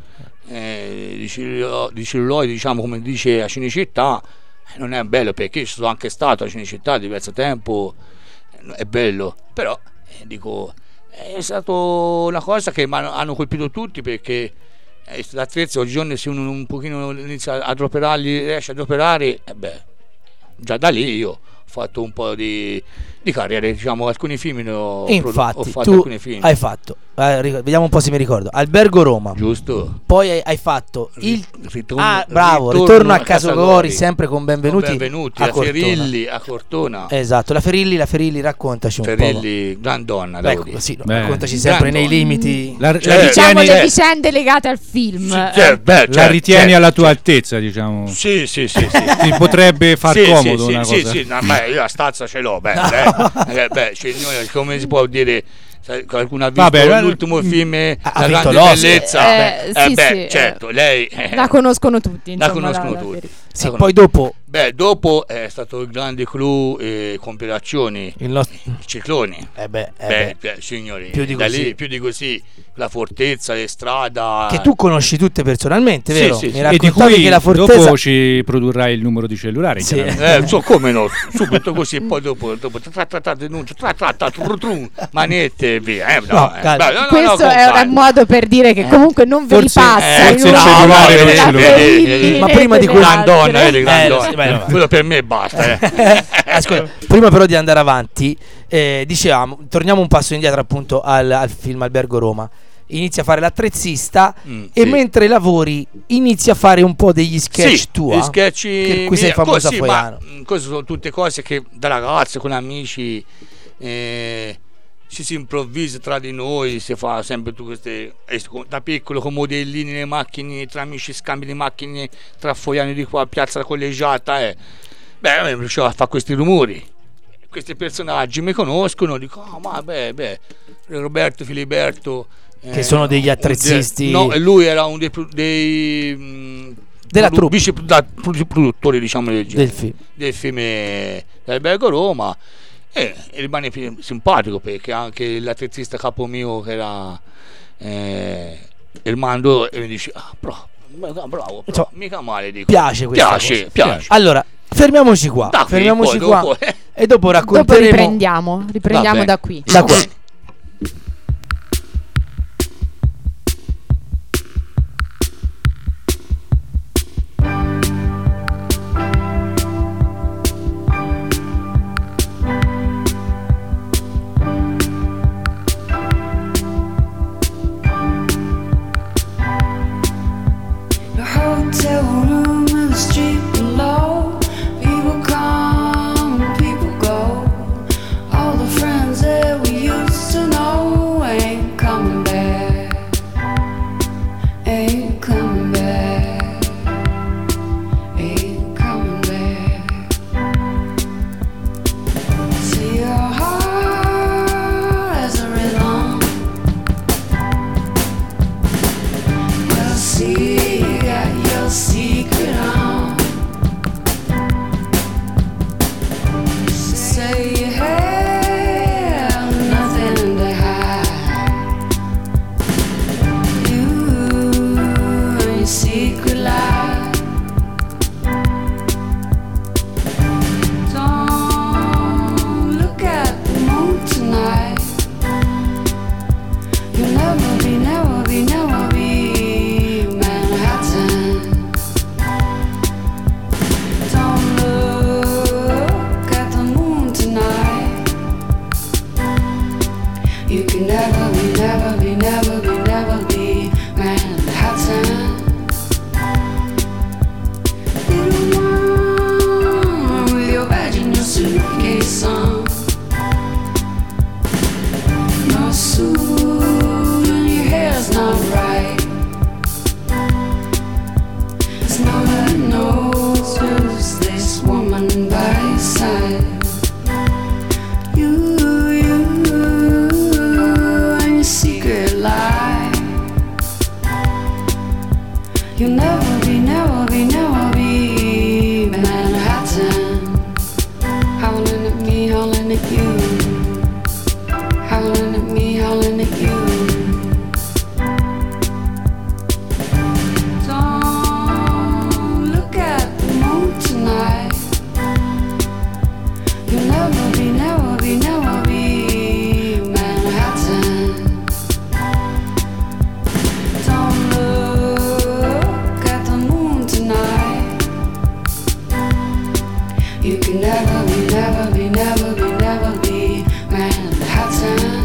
eh, di, cellulo- di celluloide, diciamo, come dice a Cinecittà, eh, non è bello perché ci sono anche stato a Cinecittà diverso tempo, eh, è bello, però eh, dico, è stata una cosa che mi hanno hanno colpito tutti perché eh, l'attrezzo oggigiorno se uno un pochino inizia ad operarli, riesce ad operare, eh beh, già da lì io ho fatto un po' di, di carriere, diciamo, alcuni film ne ho, E produ- infatti ho fatto tu alcuni film, hai fatto, eh, ric- vediamo un po' se mi ricordo, Albergo Roma, giusto? poi hai, hai fatto il... Ritorno, Ah, bravo, ritorno, a Casogori, sempre con Con benvenuti, benvenuti a a Cortona. Ferilli, a Cortona. Esatto, la Ferilli, la Ferilli, raccontaci un Ferilli, gran donna, po'. devo Ecco, dire. sì, no, Beh, raccontaci sempre gran nei donna. limiti. La, la Cioè, Diciamo ritieni, le eh. vicende legate al film. Cioè, beh, la certo, ritieni certo, alla tua certo. altezza, diciamo. Sì, sì, sì, sì. Ti potrebbe far Sì, comodo sì, una sì, cosa. sì, sì, no, beh, io la stazza ce l'ho, beh, eh, eh, beh, signore, come si può dire, se qualcuno ha visto Vabbè, l'ultimo film ha La vinto grande l'Oscar. bellezza, Eh, eh, sì, beh, sì, eh. certo, lei eh, La conoscono tutti, la insomma, conoscono la- la tutti. verità. Sì, La poi conoscono. dopo Beh, dopo è stato il grande clou e compilazioni, il nostro... i cicloni. Eh beh, eh Beh, beh. beh, signori, Più di da così. lì, più di così, la fortezza, le strade. Che tu conosci tutte personalmente, Sì, vero? sì, Mi sì. E di raccontavi cui che la fortezza... dopo ci produrrai il numero di cellulare. Sì. chiaramente. Eh, so come no, subito così e poi dopo, dopo tra tra tra denuncia, tra tra tra tru, tru, manette e via. Eh, no, No, eh, calma. beh, no, no, Questo no, è compadre. un modo per dire che comunque non ve li Forse- passa eh, in forse un- il cellulare la non ce lo Ferilli, vede. Ma né prima di delle quella altre. Grandonna, vedi, Eh, grandonna. sì, beh, no. Quello per me e basta. Eh. Ascolta, prima però di andare avanti, eh, dicevamo, torniamo un passo indietro appunto al, al film Albergo Roma. Inizia a fare l'attrezzista Mm, e sì. mentre lavori inizia a fare un po' degli sketch Sì, tua. gli sketch che cui sei miei- famosa così, Foiano. ma, mm, queste sono tutte cose che da ragazzo con amici eh, ci si improvvisa tra di noi, si fa sempre tu queste, da piccolo con modellini, le macchine, tra amici, scambi di macchine tra Fogliani di qua, Piazza Collegiata, eh. Beh, a me riuscivo a fare questi rumori. Questi personaggi mi conoscono, dico, oh, ma beh, beh, Roberto Filiberto, che eh, sono degli attrezzisti. No, e lui era uno dei, dei mh, della produ- troupe, vice da, produttori, diciamo, del, del film del film dell'Albergo Roma. E, e rimane simpatico perché anche l'attrezzista capo mio, che era eh, il Mando, e mi dice, ah, bravo, bravo, bravo, Insomma, mica male, dico. Piace questa piace, cosa. piace. Allora, fermiamoci qua, Da qui, fermiamoci poi, qua dopo, eh. e dopo racconteremo. Dopo riprendiamo, riprendiamo da qui. Da qui. The hotel room in the street below. People come, people go. All the friends that we used to know ain't coming back. Ain't coming back. Ain't coming back. See your heart as a rhythm. Well, see, you got your secret on. Say you have nothing to hide. You and your secret life. Don't look at the moon tonight. You'll never be, never be, never be Manhattan. Don't look at the moon tonight. You can never be, never be, never be, never be Manhattan. Little one with your badge and your suitcase on. No suit and your hair's not right. It's no one knows who's this woman by your side. You, you and your secret life. You'll never be, never be, never be Manhattan. Howling at me, howling at you. Howling at me, howling at you. Don't look at the moon tonight. You'll never be, never be, never be Manhattan. Don't look at the moon tonight. You can never be, never be, never be, never be Manhattan.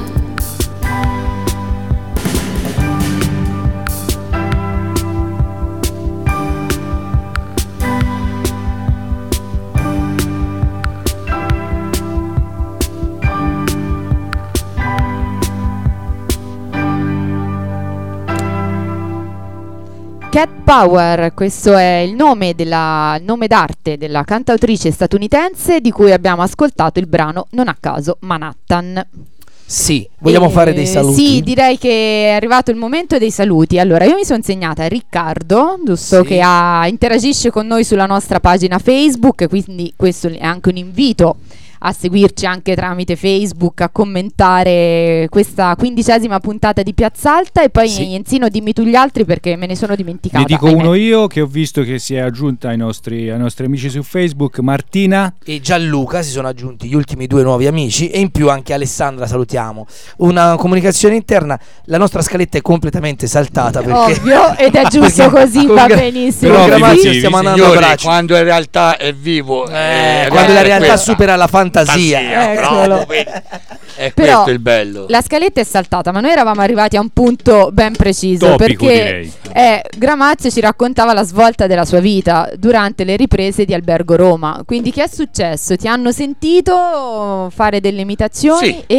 Cat Power, questo è il nome, della, il nome d'arte della cantautrice statunitense di cui abbiamo ascoltato il brano non a caso Manhattan. Sì, vogliamo E- fare dei saluti? Sì, direi che è arrivato il momento dei saluti. Allora, io mi sono segnata Riccardo, giusto, Sì. che ha, interagisce con noi sulla nostra pagina Facebook, quindi questo è anche un invito a seguirci anche tramite Facebook, a commentare questa quindicesima puntata di Piazza Alta. E poi Sì. Enzino, dimmi tu gli altri perché me ne sono dimenticata. Ne dico ahimè. uno io che ho visto che si è aggiunta ai nostri, ai nostri amici su Facebook, Martina. E Gianluca, si sono aggiunti gli ultimi due nuovi amici, e in più anche Alessandra salutiamo. Una comunicazione interna: la nostra scaletta è completamente saltata perché Ovvio, ed è giusto perché così, con va gra- benissimo. con Però Gramazio vivi, stiamo vivi, andando a Signori, braccio. quando in realtà è vivo, Eh, eh, quando la è realtà questa. supera la fantasia. Eccolo. bravo, vedi? È Però questo il bello. la scaletta è saltata, ma noi eravamo arrivati a un punto ben preciso. Topico, perché direi. eh, Gramazio ci raccontava la svolta della sua vita durante le riprese di Albergo Roma. Quindi che è successo? Ti hanno sentito fare delle imitazioni? Sì. E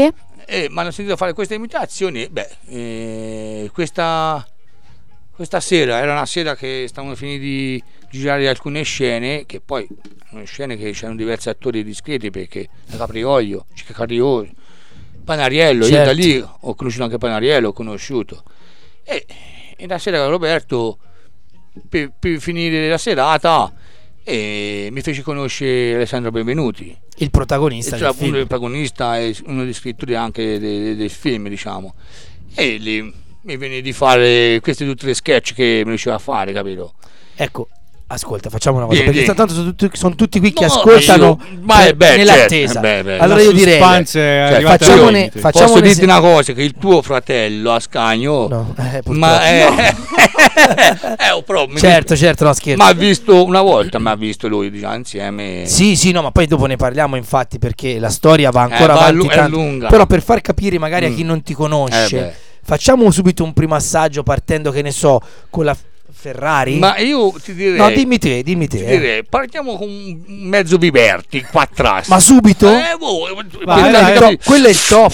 e mi hanno sentito fare queste imitazioni. Beh, eh, questa, questa sera era una sera che stavano finendo di girare alcune scene, che poi sono scene che c'erano diversi attori discreti, perché Caprioglio, Cicca Carriolo, Panariello, Certo. io da lì ho conosciuto anche Panariello, ho conosciuto. E, e la sera con Roberto, per, per finire la serata, e mi fece conoscere Alessandro Benvenuti, Il protagonista e del cioè film. uno dei protagonisti e uno dei scrittori anche del, del film, diciamo. E lì mi venne di fare questi tutti le sketch che mi riusciva a fare, capito? Ecco, ascolta, facciamo una cosa, Vieni, perché vieni. tanto sono tutti, sono tutti qui che No, ascoltano io- ma è beh, nell'attesa. certo, eh, beh, beh. Allora La io direi, suspense è Cioè, arrivata facciamone- al limite. facciamo Posso un dirti es- una cosa, che il tuo fratello Ascanio, No, eh, purtroppo. ma è eh, oh, però, mi- certo, certo, no scherzo. ma ha visto una volta, mi ha visto lui già insieme. Sì, sì, no, ma poi dopo ne parliamo, infatti, perché la storia va ancora Eh, va avanti lu- è tanto. lunga. Però per far capire magari a Mm. chi non ti Eh, conosce, beh. facciamo subito un primo assaggio partendo, che ne so, con la Ferrari. Ma io ti direi, No, dimmi te, dimmi te. ti eh. direi, partiamo con un mezzo Viverti, quattro assi. Ma subito? Eh, boh, Vai, per- vai, per- No, quello è il top.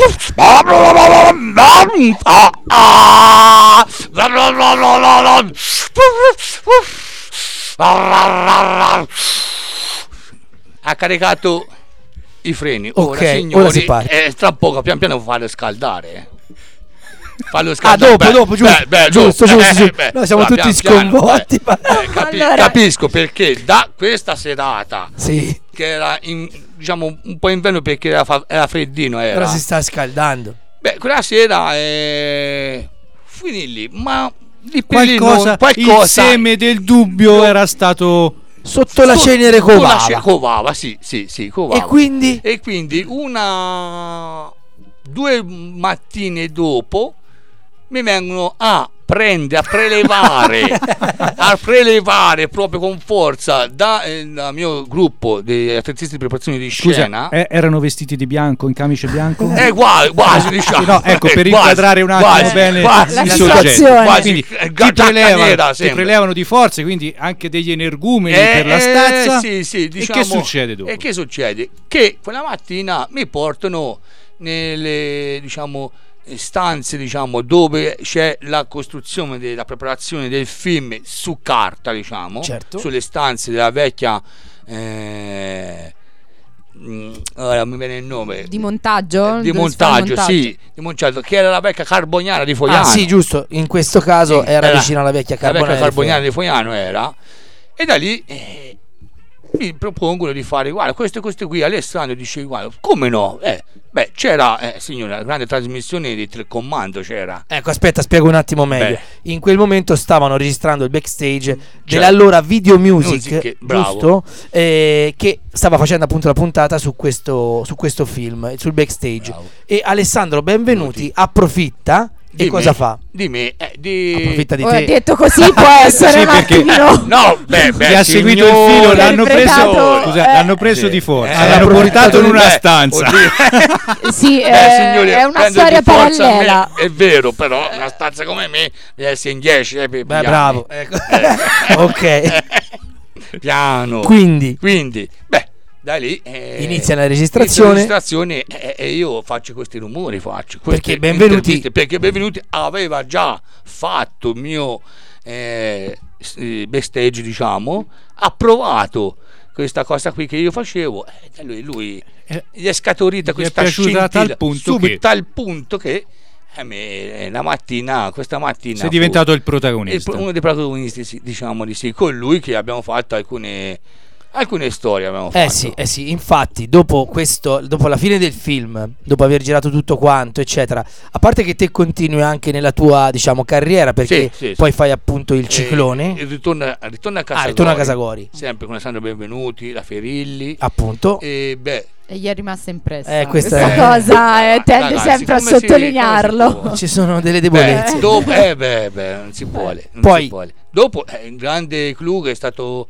Ha caricato i freni. Ora, Ok, signori, ora si parte. eh, tra poco pian piano farlo scaldare. eh. Fallo Ah, scaldare. dopo, Beh, dopo, giusto, beh, beh, giusto, dopo. giusto, Eh, giusto. beh, Noi siamo va, tutti pian piano, sconvolti, eh. ma- Eh, capi- Allora- Capisco perché da questa serata, Sì, che era in, diciamo un po' inverno, perché era, fa- era freddino, era. ora si sta scaldando. Beh, quella sera eh, finì lì, ma di per lì Qualcosa, non- qualcosa il seme del dubbio era stato Sotto la Su- cenere con la covava. ce- covava, sì, sì, sì, covava. E quindi? E quindi una due mattine dopo mi vengono a prendere, a prelevare, a prelevare proprio con forza da, eh, dal mio gruppo di attrezzisti di preparazione di scena. Scusa, eh, erano vestiti di bianco, in camice bianco? Eh, quasi, quasi diciamo. No, ecco, per Eh, quasi, inquadrare un attimo quasi, bene quasi, La il diciamo. soggetto. situazione. Quasi, Quindi eh, ti giacca prelevano, nera, ti sempre. prelevano di forze, quindi anche degli energumeni Eh, per la eh, stazza. sì, sì, E diciamo- che succede dopo? E che succede? Che quella mattina mi portano nelle, diciamo, stanze, diciamo, dove c'è la costruzione della preparazione del film su carta, diciamo, Certo. sulle stanze della vecchia eh, mm, ora mi viene il nome Di montaggio? di Dove si fa il montaggio, montaggio? sì, di montaggio, che era la vecchia Carboniana di Fogliano. Ah, sì, giusto. In questo caso Sì, era vicino alla vecchia la vecchia Carbonara. Carboniana di Fogliano era, e da lì eh, mi propongono di fare, guarda, questo e questo qui. Alessandro dice, guarda, come no? Eh, beh, c'era, eh, signora, la grande trasmissione di telecomando c'era. Ecco, aspetta, spiego un attimo meglio. Beh. In quel momento stavano registrando il backstage dell'allora Video Music, Music, bravo. giusto? Eh, che stava facendo appunto la puntata su questo, su questo film, sul backstage. Bravo. E Alessandro Benvenuti approfitta e Di cosa me, fa? Di me, eh, di... Approfitta di Ora te. detto così può essere Sì, un perché- attimino. No, beh, beh, Chi ha seguito il signore, filo l'hanno preso, interpretato, scusa, eh. l'hanno preso Sì. di forza, Eh, l'hanno eh, portato in una beh, stanza. oddio. Sì, Beh, eh, signori, è una prendo storia di forza a me, parallela. è vero, però una stanza come me deve essere in dieci, eh, per Beh, piani. bravo. Ecco. Eh. Ok. Piano. Quindi Quindi, beh, da lì eh, Inizia la registrazione. inizia la registrazione e, e io faccio questi rumori, faccio queste Perché Benvenuti- interviste, perché Benvenuti aveva già fatto il mio eh, s- eh, backstage, diciamo, ha provato questa cosa qui che io facevo, e da lui, lui Eh, gli è scaturita gli è questa piaciuta a tal scintilla punto subito, che- tal punto che a me, eh, la mattina, questa mattina Sei fu- diventato il il- protagonista. uno dei protagonisti, sì, diciamo di sì, con lui che abbiamo fatto alcune alcune storie abbiamo fatto. Eh sì, eh sì, infatti dopo questo, dopo la fine del film, dopo aver girato tutto quanto, eccetera, a parte che te continui anche nella tua, diciamo, carriera, perché Sì, sì, poi sì. fai appunto il ciclone, E, e ritorna, ritorna a Casagori. Ah, ritorna a Casagori. Sempre con Alessandro Benvenuti, la Ferilli. appunto. E beh, E gli è rimasta impressa Eh, questa questa è- cosa, eh, tende ragazzi, sempre a come si- sottolinearlo. come si può? Ci sono delle beh, debolezze. dopo, eh, beh, beh, non si vuole. Non Poi- si vuole. Dopo, eh, il grande clou che è stato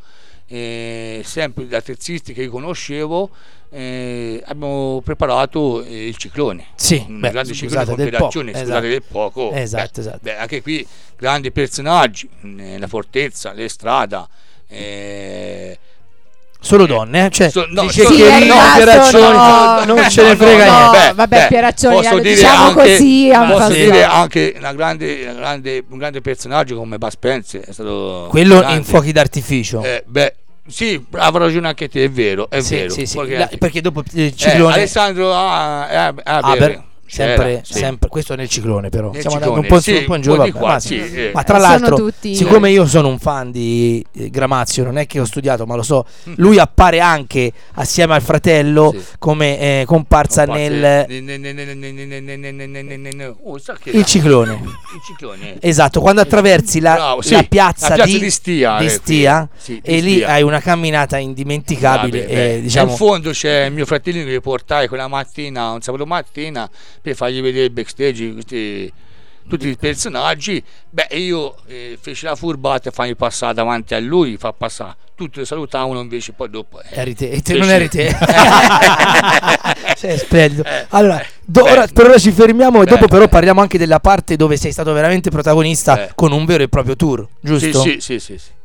eh, sempre da terzisti che io conoscevo, eh, abbiamo preparato eh, il ciclone. Sì, un beh, grande scusate ciclone con del operazioni, poco, scusate esatto. del poco. Esatto, Beh, esatto. beh, anche qui grandi personaggi, eh, la fortezza, le strade, eh, Solo donne, eh? Cioè, So- no, dice so- che è Rino rimasto, Pieraccioni no. non ce ne No, frega no, niente. no. No, vabbè, Pieraccioni, posso lo dire diciamo anche, così, a posso passato. dire anche una grande, una grande, un grande personaggio come Bud Spencer è stato Quello grande. in fuochi d'artificio. Eh, beh, sì, bravo, ragione anche te, è vero, è Sì, vero. sì, sì. Fuochi La- d'artificio. perché dopo il Eh, ciclone Alessandro ah, eh, ah, Haber, beh, sempre, c'era, sì. sempre, questo nel ciclone però. Nel Stiamo ciclone, andando un po' sì, su, un po' in giù, un po' di vabbè, qua, ma, sì, eh. ma tra Sono l'altro, tutti- siccome io sono un fan di eh, Gramazio, non è che ho studiato, ma lo so, lui appare anche assieme al fratello Sì. come eh, comparsa Non parte- nel ne- ne- ne- ne- ne- ne- ne- ne- ne- ne- ne- ne- ne- oh, sa che il là- ciclone. il ciclone. Esatto, quando attraversi la, Bravo, sì, la piazza, la piazza di, di Stia, di eh, Stia, sì, di e lì Stia. hai una camminata indimenticabile. Vabbè, beh. e, diciamo, in fondo c'è mio fratellino che portai quella mattina, un sabato mattina, per fargli vedere il backstage, questi, tutti i personaggi. Beh, io eh, feci la furbata e fargli passare davanti a lui, fa passare. Tutti lo salutavano, invece poi dopo... eh, eri te, e te feci- non eri te. Sei splendido. Eh, Allora, eh, do- beh. ora- per ora ci fermiamo e Beh, dopo però beh. parliamo anche della parte dove sei stato veramente protagonista Eh. con un vero e proprio tour, Sì, giusto? sì, sì, sì, sì.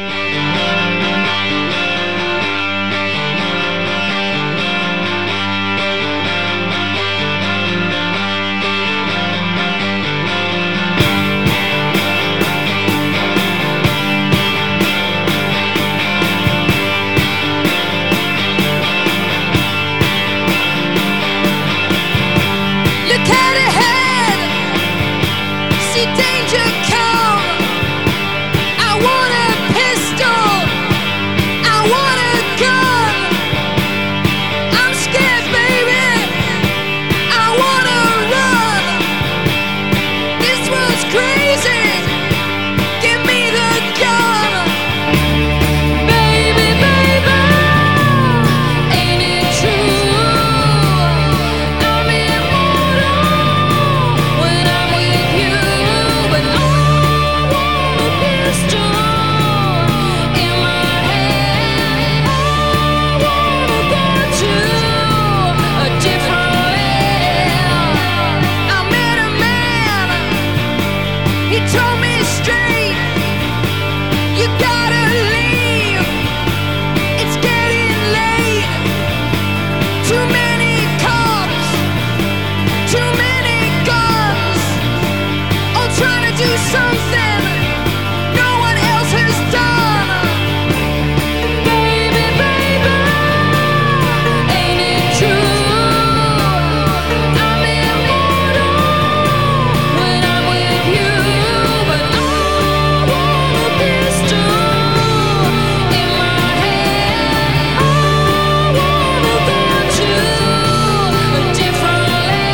Look at ahead, see danger come. I want a pistol, I want a gun. I'm scared, baby, I wanna run. This was crazy, give me the gun. Baby, baby, ain't it true? I'm immortal when I'm with you, but I want a pistol in my hand. I wanna go to a different land. I met a man, he told me straight, you gotta leave, it's getting late. Too many cops, too many guns, all trying to do something no one else has done. Baby, baby, ain't it true? I'm immortal when I'm with you, but I want a pistol in my hand. I wanna go to a different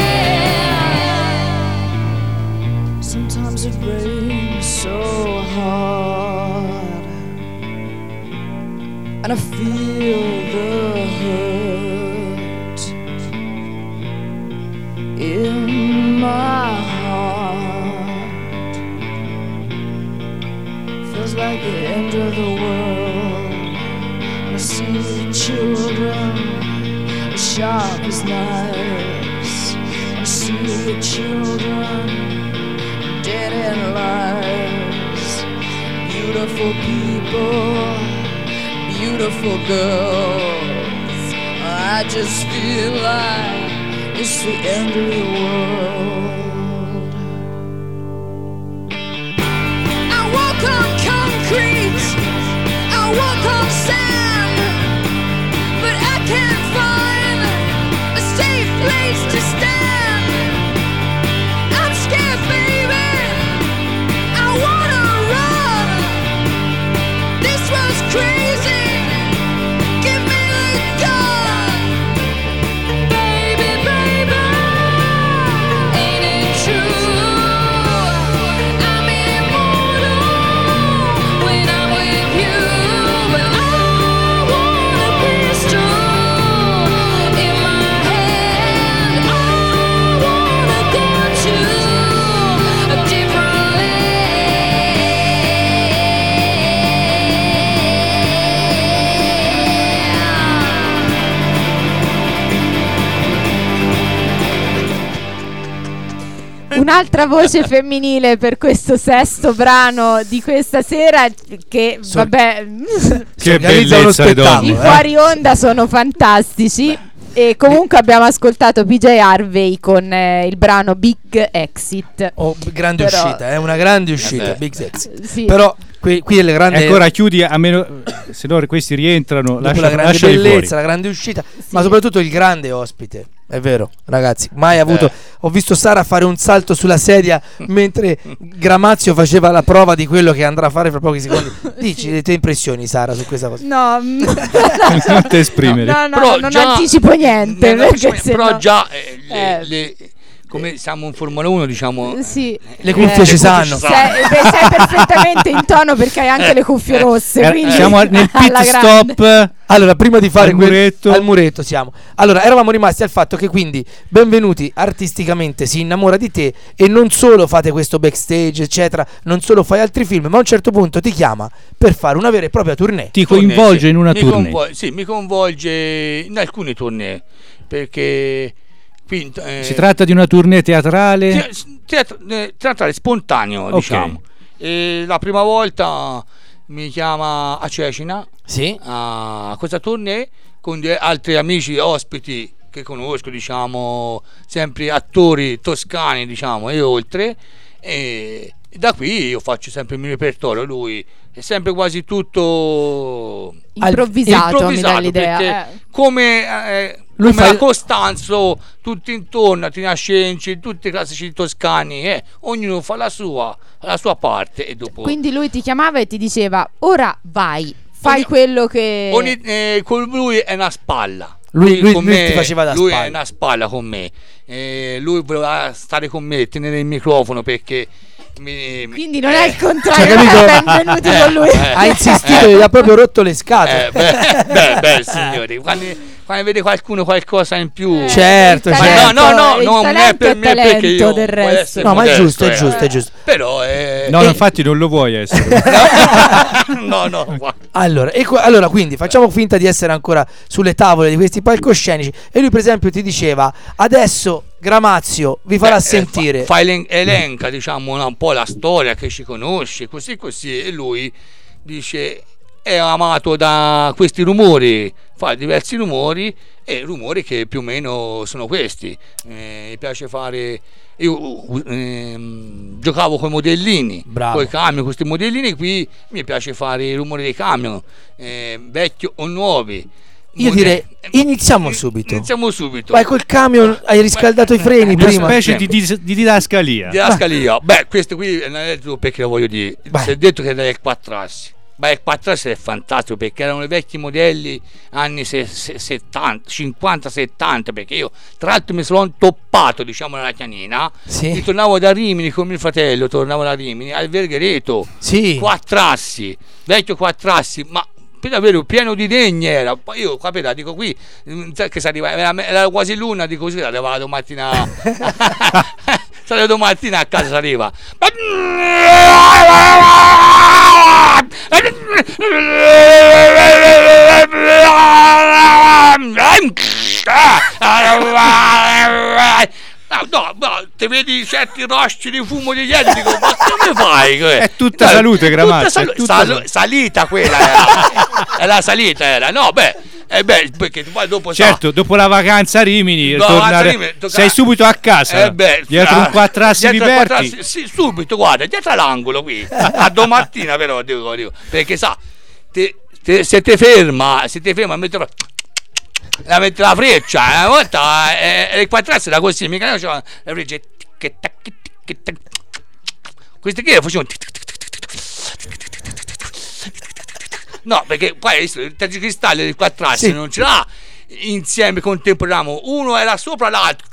land. Sometimes it rains so hard, and I feel the hurt in my heart. Feels like the end of the world. I see the children as sharp as knives. I see the children dead in lives. Beautiful people, beautiful girls. I just feel like it's the end of the world. I walk on concrete, I walk on sand, but I can't find a safe place to stand. I'm scared, baby, I wanna run. This was crazy, give me the gun. Baby, baby, un'altra voce femminile per questo sesto brano di questa sera che So- vabbè Che organizza uno bellezza di spettacolo, donna. i fuori onda sono fantastici. E comunque abbiamo ascoltato P J Harvey con eh, il brano Big Exit. Oh, grande Però- uscita, è una grande uscita, Eh beh. Big Sex. Sì. Però qui, qui è la grande E ancora chiudi a meno, se no questi rientrano, dopo lascia, la grande lasciali bellezza, fuori. la grande uscita, ma soprattutto il grande ospite. È vero, ragazzi, mai avuto. Eh. Ho visto Sara fare un salto sulla sedia mentre Gramazio faceva la prova di quello che andrà a fare fra pochi secondi. Dici le tue impressioni, Sara, su questa cosa. No, mm, Non ti esprimere. no, no, Però non già- anticipo niente. Eh, no, perché se però no- già eh, le- Eh. le- come siamo in Formula uno, diciamo, Sì. Le cuffie Eh, ci le sanno. cuffie ci Sei, beh, sei perfettamente in tono perché hai anche le cuffie rosse. Eh, quindi siamo al- nel pit alla grande. stop. Allora, prima di fare Al quel- muretto. al muretto siamo. Allora, eravamo rimasti al fatto che quindi benvenuti artisticamente si innamora di te e non solo fate questo backstage, eccetera, non solo fai altri film, ma a un certo punto ti chiama per fare una vera e propria tournée. Ti tournée, coinvolge sì. in una Mi tournée. convol- sì, mi coinvolge in alcuni tournée perché qui, eh, Si tratta di una tournée teatrale. te- teatro- eh, teatrale spontaneo, Ok. diciamo. E la prima volta mi chiama a Cecina Sì? a questa tournée con de- altri amici ospiti che conosco, diciamo, sempre attori toscani, diciamo, e oltre. E da qui io faccio sempre il mio repertorio, lui è sempre quasi tutto Improvvisato, mi dà l'idea. perché eh. come, eh, Lui come fa- a Costanzo, tutti intorno, a Tinascenci, tutti i classici toscani, eh, ognuno fa la sua, la sua parte e dopo Quindi lui ti chiamava e ti diceva: ora vai, fai Ogni- quello che. ogni- eh, con lui è una spalla. Lui- lui- con lui me- ti faceva da lui spalla. è una spalla con me. Eh, lui voleva stare con me, tenere il microfono perché mi, mi- Quindi non eh, è il contrario, Cioè, capito? è benvenuti con lui. eh, Ha insistito e gli ha proprio rotto le scatole. Eh, beh, beh, beh, signori, quando, quando vede qualcuno qualcosa in più, Certo, Il certo. talento- no, no, no, il non è talento per è me perché talento io del voglio resto. essere No, ma è modesto, giusto, è eh. giusto, è giusto. Però eh, No, E- infatti non lo vuoi essere. no, no, qua- Allora, e qua- allora, quindi facciamo finta di essere ancora sulle tavole di questi palcoscenici. E lui, per esempio, ti diceva: adesso Gramazio vi farà eh, sentire. fa, fa elen- elenca, diciamo, una- un po' la storia che ci conosce, così così, e lui dice è amato da questi rumori, fa diversi rumori e rumori che più o meno sono questi. Eh, mi piace fare, io uh, ehm, giocavo con i modellini, Bravo. con i camion, questi modellini qui, mi piace fare i rumori dei camion, eh, vecchi o nuovi. Io Mode- direi, iniziamo subito. Iniziamo subito. Vai col camion, hai riscaldato i freni Una prima. specie di, dis- di didascalia. Didascalia. Beh, questo qui non è detto perché lo voglio dire. Vai. Si è detto che era il quattro assi. Beh, il quattro assi è fantastico perché erano i vecchi modelli anni se- se- settanta, cinquanta settanta. Perché io, tra l'altro, mi sono toppato, diciamo, nella chianina. Sì. E tornavo da Rimini con mio fratello. Tornavo da Rimini al Verghereto. Sì. Quattro assi, vecchio quattro assi, ma per davvero pieno di legni era. Poi io capito, dico qui mm, sai che si arriva, era, era quasi l'una, dico così, arrivava domattina. Sarà domattina a casa si arriva. No, no, no, te vedi certi rosci di fumo di ieri, dico, ma come fai? È tutta salute, Gramazio, Tutta è tutta salu- salute. salita quella era. È la salita era. No, beh, eh beh, perché poi dopo sa- Certo, dopo la vacanza a Rimini, No, tornare- a Rimini, tocca- sei subito a casa. Eh beh, dietro ah, un quattro assi dietro al quattro liberti. assi- sì, subito, guarda, dietro all'angolo qui. A domattina però, dico, dico, perché sa, te- te- se ti ferma, se ti ferma, metterò la mette la freccia, eh, una volta eh, il quattro assi era così, mica c'era la freccia, tic, tac, tic, tac. Questi qui facevano tic, tic, tic, tic, tic, tic. No, perché poi hai visto, il tergicristallo del quattro assi Sì. non ce l'ha insieme contemporaneo, uno era sopra l'altro.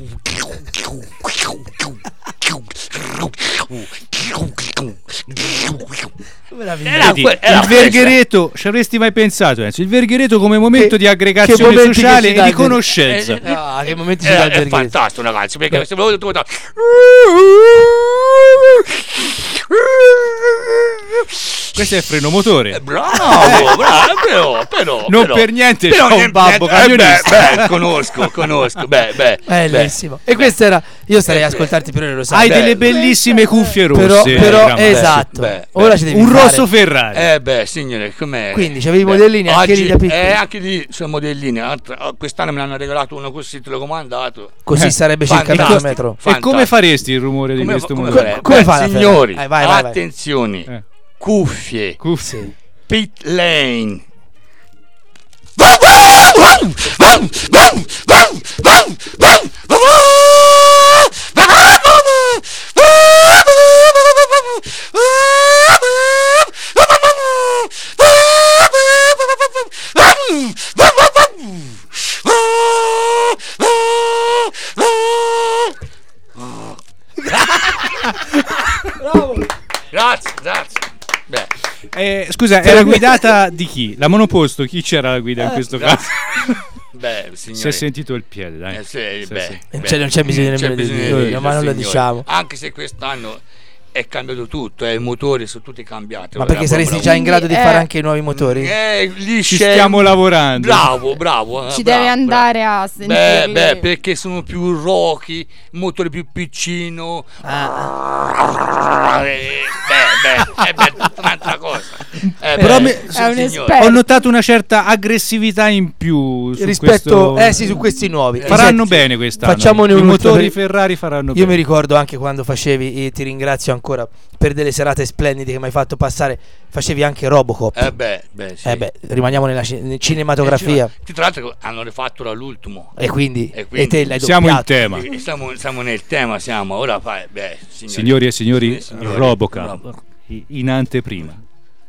Era Vedi, que- era il questa. Verghereto, ci avresti mai pensato? Enzo? Il Verghereto come momento Che- di che aggregazione momenti che sociale ci e dà di il Ver- conoscenza. Eh, Ah, che momenti ci Era- dà il è Verghereto. fantastico, ragazzi, perché se volevo tutto Questo è il freno motore. Eh, bravo, bravo, però, però Non però, per niente però c'ho un niente- babbo eh, camionista. beh, beh, conosco, conosco, beh, beh, Bellissimo. beh, E questo era. Io starei Eh, a ascoltarti per ore, lo sai. Hai beh, delle beh, bellissime cuffie rosse. Però, però Rambo. esatto. beh, Ora beh. ci devi Un fare. rosso Ferrari. Eh beh, signore, com'è? Quindi c'avevi i Beh, modellini anche oggi- lì da piccoli. Eh, anche lì sono modellini. Altra- Quest'anno me ne hanno regalato uno così telecomandato. Così Eh, sarebbe circa fantastico. mezzo metro. E come Fantastico. faresti il rumore di Come, questo come, modello? come, Come beh, fa la signori, Ferrari? Eh, vai, vai, vai. attenzioni, Eh. cuffie, Cuffie. pit lane. Grazie, grazie. Beh, Eh, scusa, era guidata di chi? La monoposto, chi c'era la guida in questo caso? beh, Si è signori. sentito il piede, dai. Eh, sì, Sì, beh, sì. beh. Cioè, non c'è bisogno C'è nemmeno di bisogno dirlo, dirlo, ma non lo signori. diciamo. Anche se quest'anno è cambiato tutto, eh, i motori sono tutti cambiati. Ma ora, perché la saresti Formula già in grado di Eh. fare anche i nuovi motori? Eh, lì Ci c'è- stiamo lavorando. Bravo, bravo. eh, Ci bravo, deve andare a bravo. Beh, sentirli. beh, perché sono più rochi, motore più piccino. Ah. Eh, beh, beh, eh, beh, tutta un'altra cosa. Eh, Però beh, mi- sì, È un signore. esperto. Ho notato una certa aggressività in più su Rispetto questo- eh sì, su questi nuovi. Faranno Senti, bene quest'anno. Facciamone I un ultimo motori per- Ferrari faranno Io bene. mi ricordo anche quando facevi, e ti ringrazio ancora per delle serate splendide che mi hai fatto passare, facevi anche Robocop. Eh beh, beh, sì. Eh beh, rimaniamo nella ci- cinematografia. Eh, sì, tra l'altro hanno rifatto ora l'ultimo. E quindi, E quindi- e te l'hai Siamo in doppiato. tema. Eh, Siamo, siamo nel tema, siamo. Ora fai, beh, signori, Signori e signori, signori, Robocop Robo- i- in anteprima.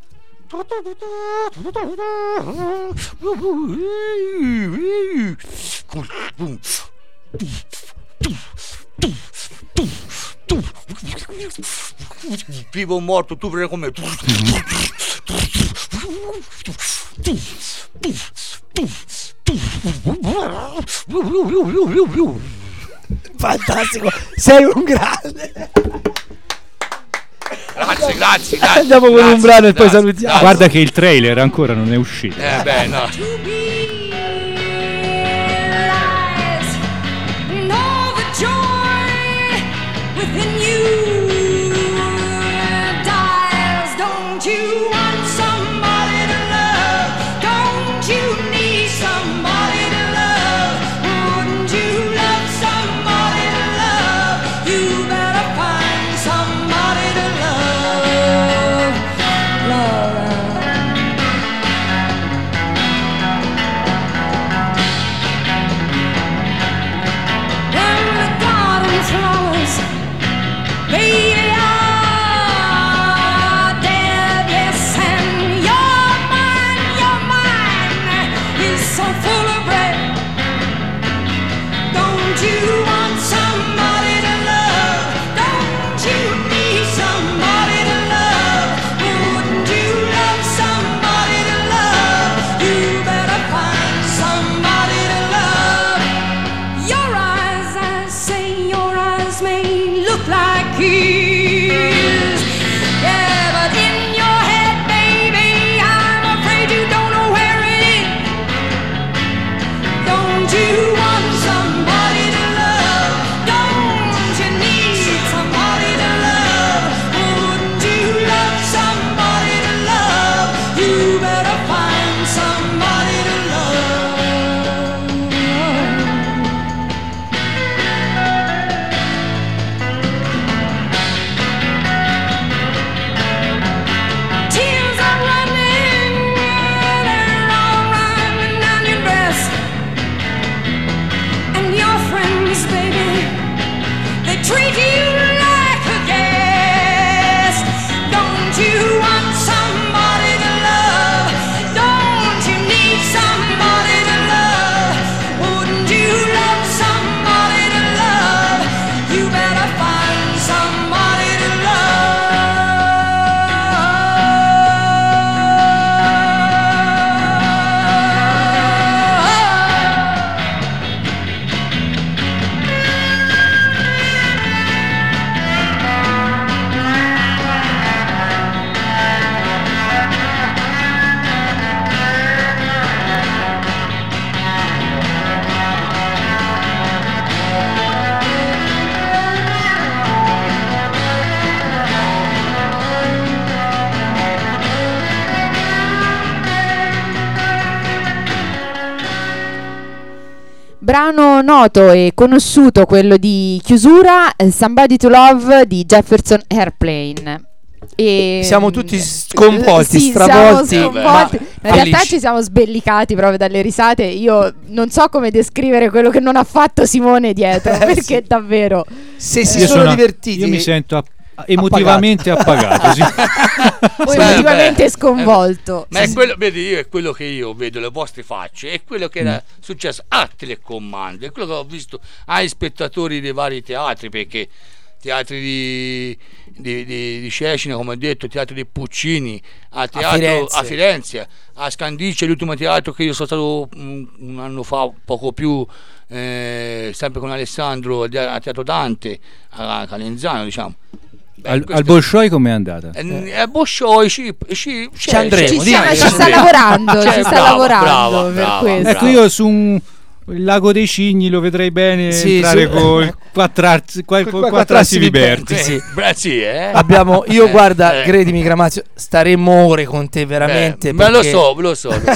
Vivo o morto, tu prego come. Fantastico, sei un grande. Grazie, grazie, grazie. Andiamo con un grazie, brano e poi grazie, salutiamo. grazie. Guarda che il trailer ancora non è uscito. Eh beh, no. And all the joy within you dies. Don't you want somebody to love? Don't you need somebody to love? Wouldn't you love somebody to love? You better find somebody to love. Love. And the garden flowers, they are dead, yes, and your mind, your mind is so full of red. Don't you want somebody to love? Don't you need somebody to love? Wouldn't you love somebody to love? You better find somebody to love. Your eyes, I say, your eyes may look like his. Yeah, but in your head, baby, I'm afraid you don't know where it is. Don't you want somebody to love? Don't you need somebody to love? Wouldn't you love somebody to love? You better find somebody to love. brano noto e conosciuto, quello di chiusura, eh, Somebody to Love di Jefferson Airplane. E Siamo tutti sconvolti, sì, stravolti. siamo sconvolti. Ma In realtà felici. ci siamo sbellicati proprio dalle risate. Io non so come descrivere quello che non ha fatto Simone dietro, perché sì. davvero Se si Io sono sono- divertiti. Io mi sento app- emotivamente appagato. sì. poi Beh, emotivamente beh, sconvolto. Ma è quello, vedi, io è quello che io vedo le vostre facce, è quello che era Mm. successo a telecomando, è quello che ho visto ai spettatori dei vari teatri, perché teatri di, di, di, di Cecina, come ho detto, teatro di Puccini, a teatro Firenze. a Firenze, a Scandiccia, l'ultimo teatro che io sono stato un, un anno fa, poco più, eh, sempre con Alessandro, a Teatro Dante, a Calenzano, diciamo. Beh, Al, questo- al Bolshoi com'è andata? eh, a Bolshoi ci, ci, Ci andremo, Ci, Dai, stiamo- ci ci sta andremo. lavorando, Cioè, ci sta brava, lavorando brava, per brava, questo. brava. Ecco, io su un il lago dei Cigni lo vedrei bene Sì, entrare su- con quattro arzi, qual- Qu- con qu- quattro arsi liberti, liberti. sì. Beh, sì, eh. Abbiamo, io Eh, guarda, eh. credimi Gramazio, staremmo ore con te veramente. Beh, ma lo perché- so, lo so. Lo so.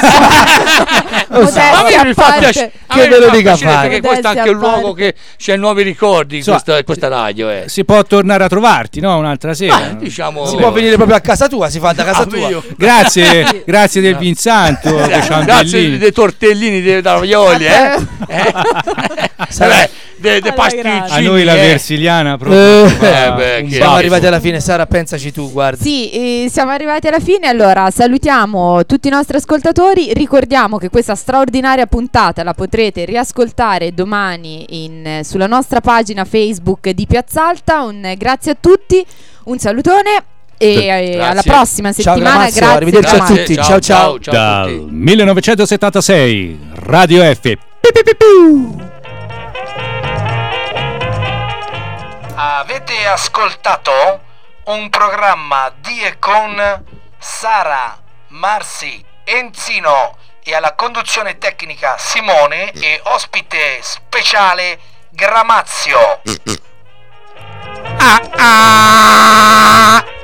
Lo so. Modestia A me a mi fa parte. piacere, a Che me ve mi lo fa dica piacere, fare. perché questo è anche Modestia un a luogo parte. che c'è nuovi ricordi in Insomma, questa, questa radio, eh. Si può tornare a trovarti, no? Un'altra sera. Ma, diciamo, Si può venire proprio a casa tua, si fa da casa Ah, tua. io- Grazie, grazie del Vinsanto, dei Grazie ciambellini. dei tortellini dei ravioli, eh. eh. Sarà- Vabbè, dei dei Alla grande. pasticcini. A noi la eh. versiliana proprio Eh, fa eh, beh, un che- Siamo baffo. arrivati alla fine, Sara, pensaci tu, guarda. Sì, eh, siamo arrivati alla fine. Allora salutiamo tutti i nostri ascoltatori. Ricordiamo che questa straordinaria puntata la potrete riascoltare domani in- sulla nostra pagina Facebook di Piazzalta. Un eh, grazie a tutti, un salutone e eh, Grazie. alla prossima Ciao, settimana. Gramazio, Grazie, arrivederci a Gramazio. tutti. Ciao, ciao. ciao a Dal tutti. millenovecentosettantasei Radio F. Avete ascoltato un programma di e con Sara, Marsi, Enzino e alla conduzione tecnica Simone e ospite speciale Gramazio. Ah, ah.